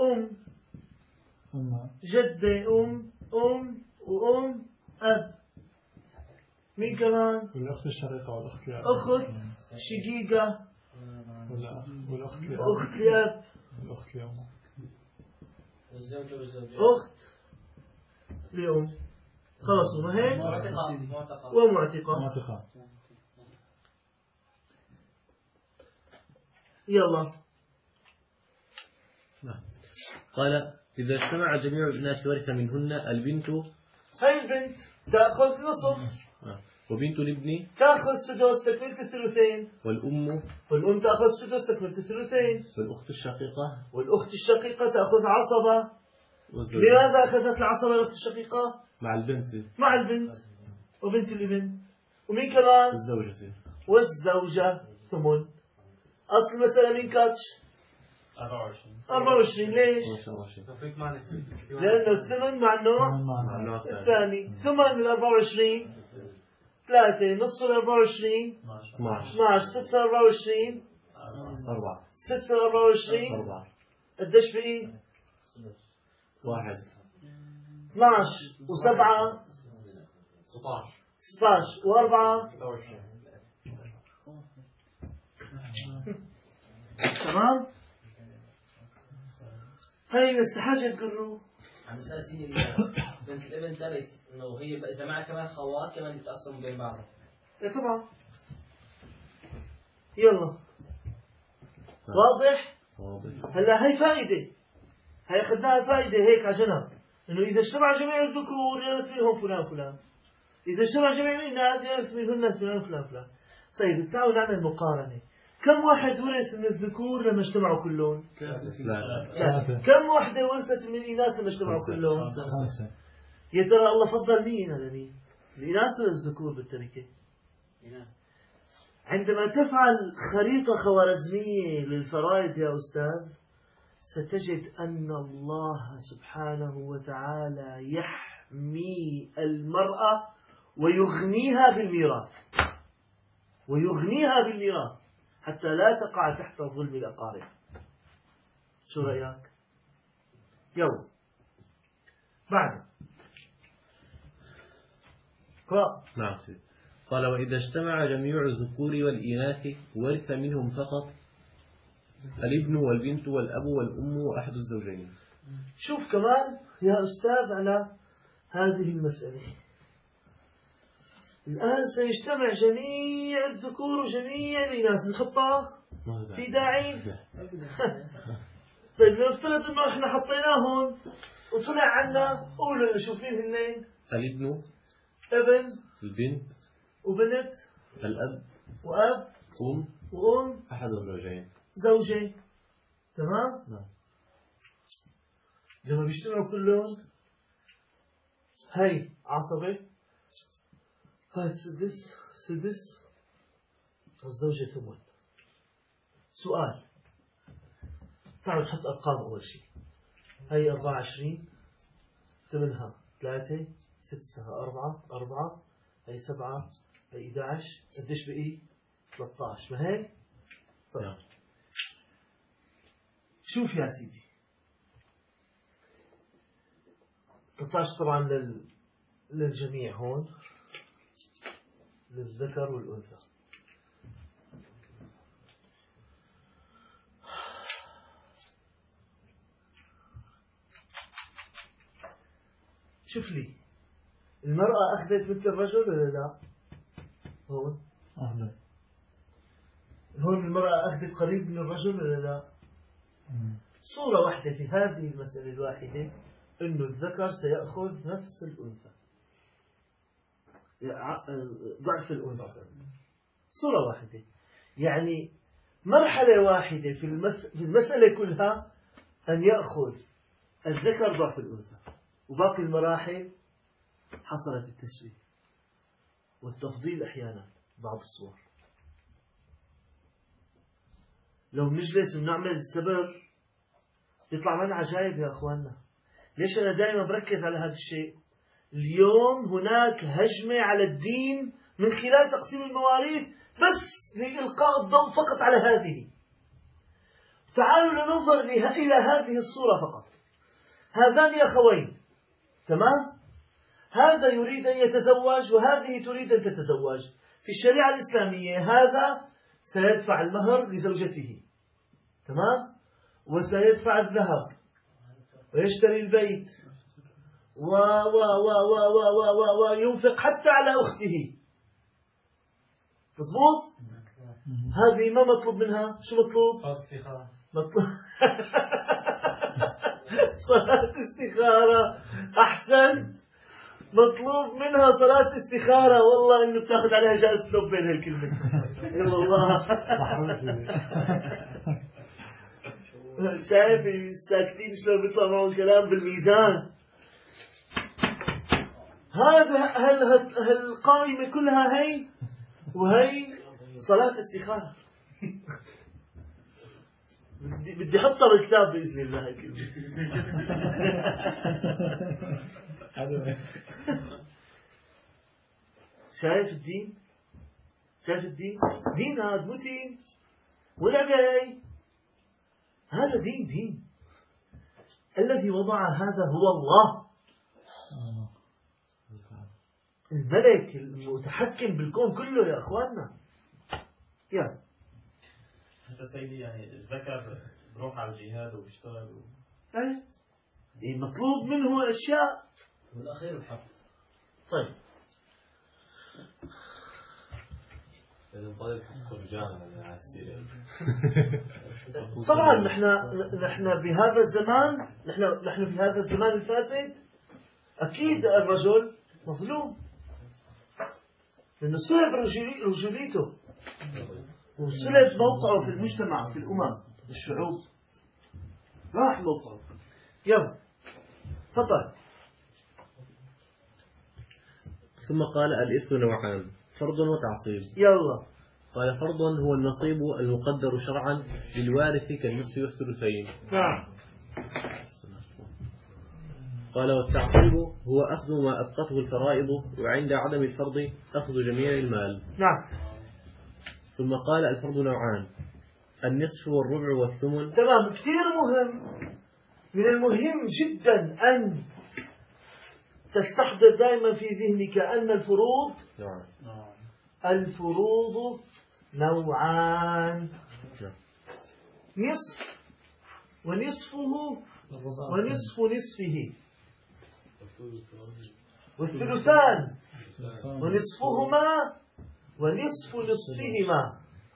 جدة أم وأم أب. مين كمان؟ والأخت الشقيقة والأخت لأب. أخت شقيقة والأخت لأب. وأخت لأب. والأخت لأم. والزوجة والزوجة. أخت لأم. خلصوا ما هيك؟ ومعتقة. يلا. قال إذا اجتمع جميع الإناث ورث منهن البنت. هاي البنت تأخذ نصف، وبنت الابن تأخذ سدس تكملة الثلثين، والأم تأخذ سدس تكملة الثلثين، والأخت الشقيقة تأخذ عصبة. لماذا أخذت العصبة الأخت الشقيقة؟ مع البنت وبنت الابن، ومين كمان؟ والزوجة ثمن. أصل المسألة مين كاتش؟ 24. ليش؟ لأنه الثمن مع النوع الثاني. ثمن 24 3، نصف 24 12، 6 24 4، 6 24 قديش بقي؟ 1 12 و7 16 و4 تمام. هاي بس حاجة تقروا عم بسأل سيدي بنت الابن ترث انه هي اذا معها كمان خوات كمان يتقسموا بين بعضهم. ايه طبعا. يلا واضح. هلا هي فائدة، هي اخذناها فائدة هيك على جنب، انه اذا اجتمع جميع الذكور يرث منهم فلان، اذا اجتمع جميع الاناث يرث منهن فلان. طيب تعالوا نعمل مقارنة. كم واحد ورث من الذكور لما اجتمعوا كلهم؟ 3. كم واحدة ورثت من الإناث لما اجتمعوا كلهم؟ 5. يا ترى الله فضل مين على مين؟ الإناث ولا الذكور بالتركة؟ عندما تفعل خريطة خوارزمية للفرائض يا أستاذ ستجد أن الله سبحانه وتعالى يحمي المرأة ويغنيها بالميراث حتى لا تقع تحت ظلم الأقارب. شو رأيك؟ يلا بعد نعم سيدي. قال وإذا اجتمع جميع الذكور والإناث ورث منهم فقط الابن والبنت والأب والأم وأحد الزوجين. شوف كمان يا أستاذ على هذه المسألة. الآن سيجتمع جميع الذكور وجميع الإناث، نحطها في داعي. طيب نفترض إنه إحنا حطيناهم وطلع عنا، قولوا شوف مين هنين؟ الابن، ابن، البنت، وبنت، الأب، وأب، وأم، أحد الزوجين، زوجين. تمام؟ نعم. لما بيجتمعوا كلهم هاي عصبة، هاي سدس والزوجة ثمن. سؤال، تعالوا نحط أرقام أول شيء. هاي 24 ثمنها 3، 6 4، هاي 7، هاي 11، قديش بقي؟ 13. ما هيك؟ طيب شوف يا سيدي، 13 طبعا للجميع هون، للذكر والأنثى. شوف لي، المرأة أخذت مثل الرجل ولا لا؟ هون المرأة أخذت قريب من الرجل ولا لا؟ صورة واحدة في هذه المسألة الواحدة إنه الذكر سيأخذ نفس الأنثى، ضعف الأنثى. صورة واحدة، يعني مرحلة واحدة في المسألة كلها أن يأخذ الذكر ضعف الأنثى، وباقي المراحل حصلت التسوية والتفضيل أحيانا بعض الصور. لو نجلس ونعمل السبر يطلع معنا عجائب يا أخواننا. ليش أنا دائما بركز على هذا الشيء؟ اليوم هناك هجمة على الدين من خلال تقسيم المواريث بس لإلقاء الضوء فقط على هذه. تعالوا لننظر إلى هذه الصورة فقط. هذان أخوين، تمام؟ هذا يريد أن يتزوج وهذه تريد أن تتزوج. في الشريعة الإسلامية هذا سيدفع المهر لزوجته، تمام؟ وسيدفع الذهب ويشتري البيت وينفق حتى على أخته. مضبوط؟ هذه ما مطلوب منها. شو مطلوب؟ صلاة استخارة. مطلوب صلاة استخارة. أحسن. مطلوب منها صلاة استخارة. والله إنه بتاخذ عليها جائزة نوبل هالكلمة. والله. شايف الساكتين شلون بيطلع معهم الكلام بالميزان. هذا هالقائمة كلها هي وهي صلاة استخارة. بدي احطها بالكتاب بإذن الله الكلمة. شايف الدين؟ شايف الدين؟ دين هذا مو دين ولعبة. هذا دين. الذي وضع هذا هو الله الملك المتحكم بالكون كله يا أخواننا. يا أنت سيدي يعني ذكر بروح على الجهاد وبيشتغل إيه مطلوب منه أشياء. والأخير الحق. طيب طبعا نحن بهذا الزمان، نحن في هذا الزمان الفاسد أكيد الرجل مظلوم لأنه سلب رجوليته وسلب موقعه في المجتمع، في الأمم، في الشعوب، راح موقعه. يلا تفضل. ثم قال الإثم نوعان، فرض وتعصيب. يلا. قال فرض هو النصيب المقدر شرعا للوارث كالنصف والثلثين. نعم. قال والتعصيب هو أخذ ما أبقته الفرائض وعند عدم الفرض أخذ جميع المال. نعم. ثم قال الفرض نوعان، النصف والربع والثمن. تمام. كثير مهم، من المهم جدا أن تستحضر دائما في ذهنك أن الفروض نوعان، نصف ونصفه ونصف نصفه، والثلثان ونصفهما ونصف نصفهما.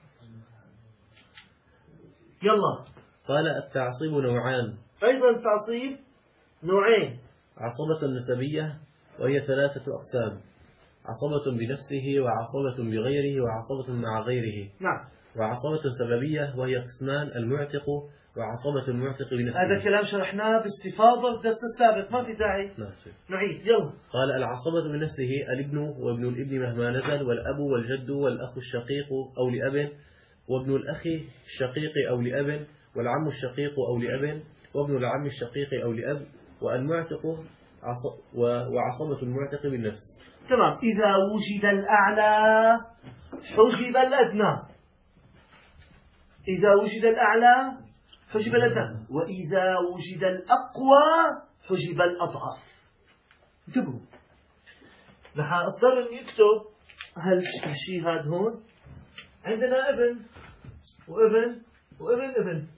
يلا. قال التعصيب نوعان، أيضا التعصيب نوعين. عصبة نسبية وهي 3 أقسام، عصبة بنفسه وعصبة بغيره وعصبة مع غيره. نعم. وعصبة سببية وهي قسمان، المعتق وعصبة المعتق بنفسه. هذا كلام شرحناه باستفاضة بالدرس السابق، ما في داعي نعيد. يلا. قال العصبة بنفسه الابن وابن الابن مهما نزل، والأب والجد والأخ الشقيق أو لأب، وابن الأخ الشقيق أو لأب، والعم الشقيق أو لأب، وابن العم الشقيق أو لأب، والمعتق وعصبة المعتق بالنفس. تمام. إذا وجد الأعلى حجب الأدنى. إذا وجد الأعلى حجب الأدنى، وإذا وجد الأقوى حجب الأضعف. انتبهوا، رح أضطر أن يكتب هالشيء هذا هون. عندنا ابن وابن وابن ابن،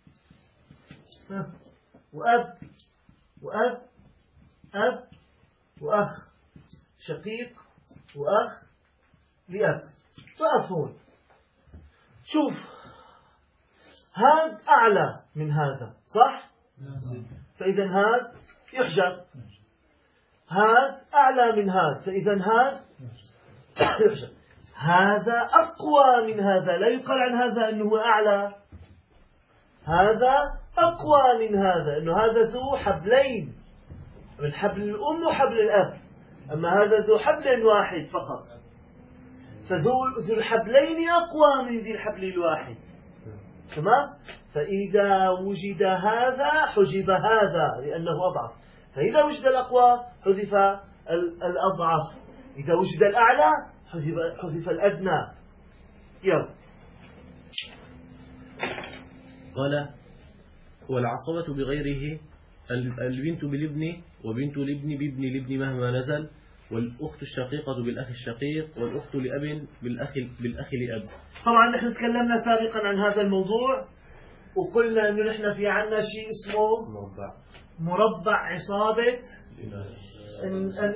وأب وأب أب وأخ شقيق وأخ لأب. تقف هون شوف، هذا أعلى من هذا صح؟ فإذا هذا يحجب. هذا أعلى من هذا، فإذا هذا يحجب. هذا أقوى من هذا، لا يقال عن هذا أنه أعلى. هذا أقوى من هذا، أنه هذا ذو حبلين، من حبل الأم وحبل الأب، أما هذا ذو حبل واحد فقط. فذو الحبلين أقوى من ذي الحبل الواحد. تمام؟ فإذا وجد هذا حجب هذا لأنه أضعف، فإذا وجد الأقوى حذف الأضعف، إذا وجد الأعلى حذف الأدنى. يلا. قال والعصبة بغيره البنت بالابن وبنت الابن بابن الابن مهما نزل، والأخت الشقيقة بالأخ الشقيق، والأخت لأب بالأخ لأب. طبعا نحن تكلمنا سابقا عن هذا الموضوع وقلنا أنه نحن في عنا شيء اسمه مربع عصابة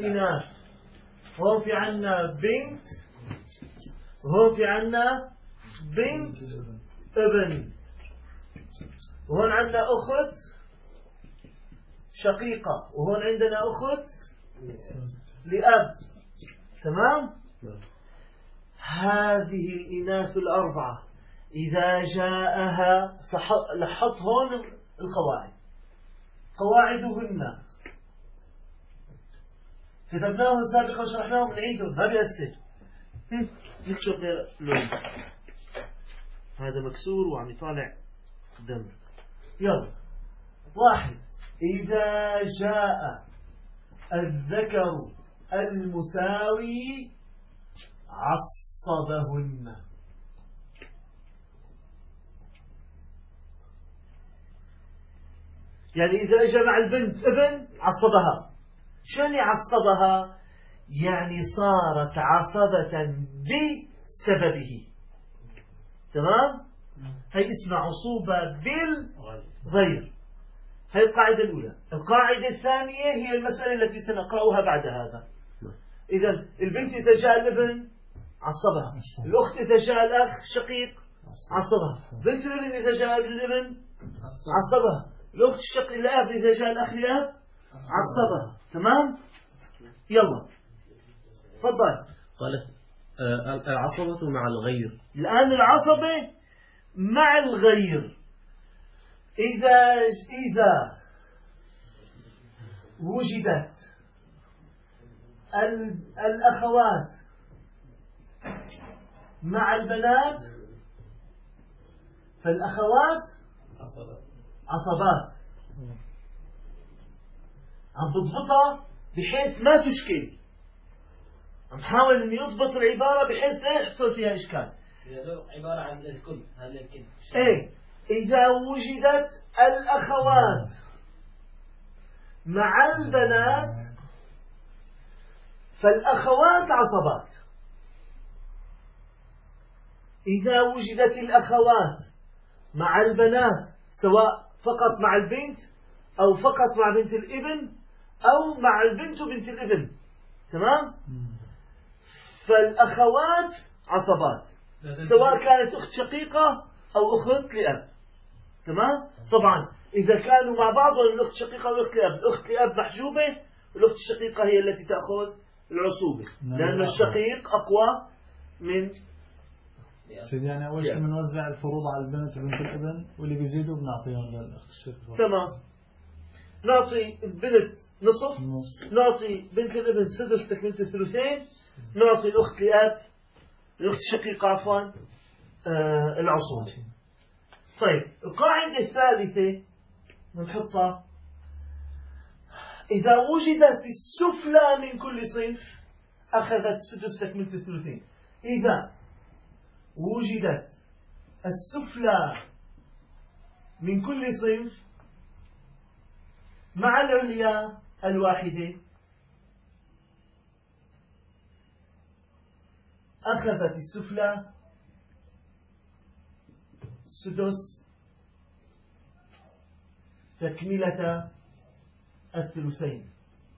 الإناث. هون في عنا بنت وهون في عنا بنت ابن، وهون عندنا أخت شقيقة، وهون عندنا أخت لأب. تمام؟ هذه الإناث الأربعة إذا جاءها لحط هون القواعد، قواعدهن كتبناهم سابقا وشرحناهم، نعيدهم ما بيأثر. نكشف غير لون، هذا مكسور وعم يطالع دم. يلا، واحد، إذا جاء الذكر المساوي عصبهن. يعني إذا أجى مع البنت ابن عصبها. شلون يعصبها؟ يعني صارت عصبة بسببه. تمام؟ هي اسمها عصوبة بالغير. هي القاعدة الأولى. القاعدة الثانية هي المسألة التي سنقرأها بعد هذا. إذا البنت إذا جاء الابن عصبها، الأخت إذا جاء الأخ شقيق عصبها، بنت الابن إذا جاء الابن عصبها، الأخت الشقيق الأب إذا جاء الأخ الأب عصبها. تمام؟ يلا تفضل. قالت العصبة مع الغير. الآن العصبة مع الغير إذا وجدت الأخوات مع البنات فالأخوات عصبات. عم بضبطها بحيث ما تشكل، عم حاول أن يضبط العبارة بحيث لا يحصل فيها إشكال. عبارة عن الكل، هذا الكل. إيه، إذا وجدت الأخوات مع البنات فالأخوات عصبات. إذا وجدت الأخوات مع البنات سواء فقط مع البنت أو فقط مع بنت الابن أو مع البنت وبنت الابن. تمام؟ فالأخوات عصبات سواء كانت أخت شقيقة أو أخت لأب. تمام؟ طبعا إذا كانوا مع بعض الأخت شقيقة والأخت لأب، الأخت لأب محجوبة والأخت الشقيقة هي التي تأخذ العصوبة، لأن الشقيق أقوى من سيدي. يعني أول شيء بنوزع الفروض على البنت وبنت الابن، واللي بيزيدوا بنعطيهم للأخت الشقيقة. تمام. نعطي البنت نصف، نعطي بنت الابن سدس تكملة الثلثين، نعطي الأخت لأب الأخت الشقيقة عفوا العصوبة. طيب القاعدة الثالثة بنحطها، إذا وجدت السفلى من كل صنف أخذت سدس تكملة الثلثين. إذا وجدت السفلى من كل صنف مع العليا الواحدة أخذت السفلى سدس تكملة الثلثين.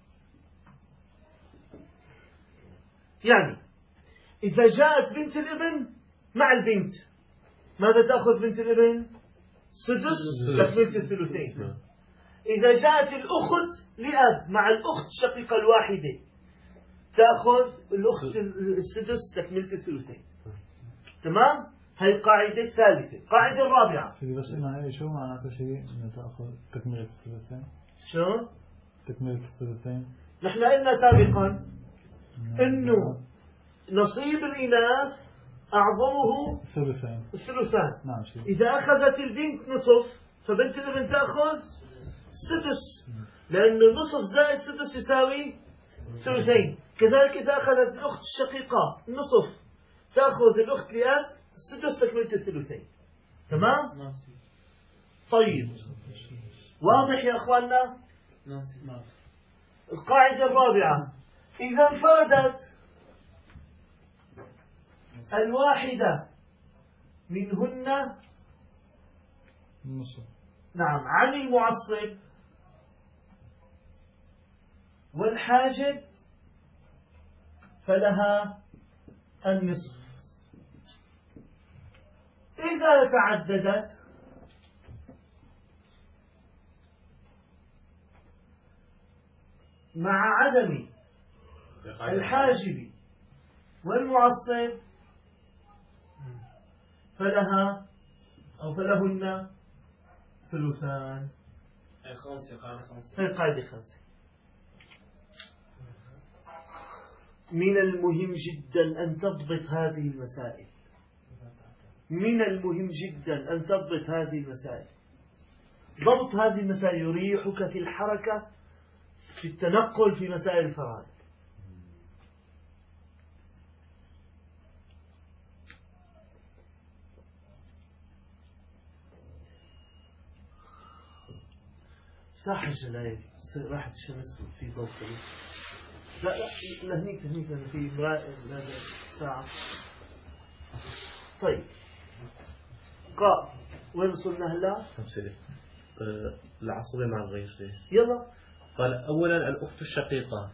يعني إذا جاءت بنت الابن مع البنت ماذا تأخذ بنت الابن؟ سدس تكملة الثلثين. إذا جاءت الأخت لأب مع الأخت الشقيقة الواحدة تأخذ الأخت السدس تكملة الثلثين. تمام؟ هاي القاعدة الثالثة. القاعدة الرابعة سيدي بس هي شو معناتها سيدي إنه تأخذ تكملة الثلثين؟ شو؟ تكملة الثلثين نحن قلنا سابقا إنه نصيب الإناث أعظمه الثلثان. نعم سيدي. إذا أخذت البنت نصف فبنت الابن تأخذ سدس، لأنه نصف زائد سدس يساوي ثلثين. كذلك إذا أخذت الأخت الشقيقة نصف تأخذ الأخت لأب السدس تكملة الثلثين. تمام؟ طيب واضح يا أخواننا؟ القاعدة الرابعة، إذا انفردت الواحدة منهن النصف نعم عن المعصب والحاجب فلها النصف. إذا تعددت مع عدم الحاجب والمعصب فلها أو فلهن ثلثان. هي قاعدة خامسة. من المهم جدا أن تضبط هذه المسائل. من المهم جدا أن تضبط هذه المسائل. ضبط هذه المسائل يريحك في الحركة في التنقل في مسائل الفرائض. صح الجلايل راحت الشمس في ضوء قليل. لا هنيك في هذا الساعة. طيب قا وين وصلنا هلا؟ العصبة مع الغير. يلا. قال أولا الأخت الشقيقة.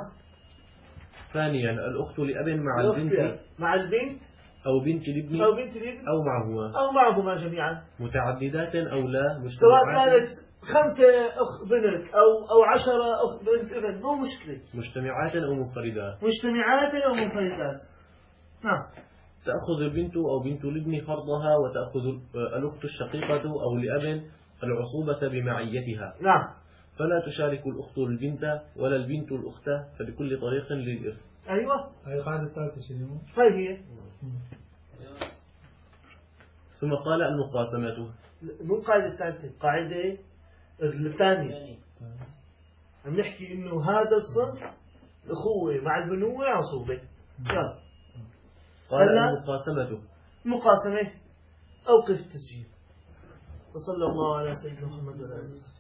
ثانيا الأخت لأب مع البنت أو بنت الابن أو معهما جميعا متعددات أو لا سواء كانت 5 أخ بنت أو 10 أخ بنت ابن مو مشكلة. مجتمعات أو منفردات. نعم. تأخذ البنت أو بنت الابن فرضها وتأخذ الأخت الشقيقة أو لأب العصوبة بمعيتها. نعم. فلا تشارك الأخت البنت ولا البنت الأخت فبكل طريق للإرث. أيوة. هاي القاعدة الثالثة شنو؟ هي. ثم قال المقاسمة. مو القاعدة الثالثة، قاعدة الثانية. عم نحكي إنه هذا الصنف الأخوة مع البنوة عصوبة. قال المقاسمة. أوقف التسجيل. وصلى الله على سيدنا محمد وعلى آله.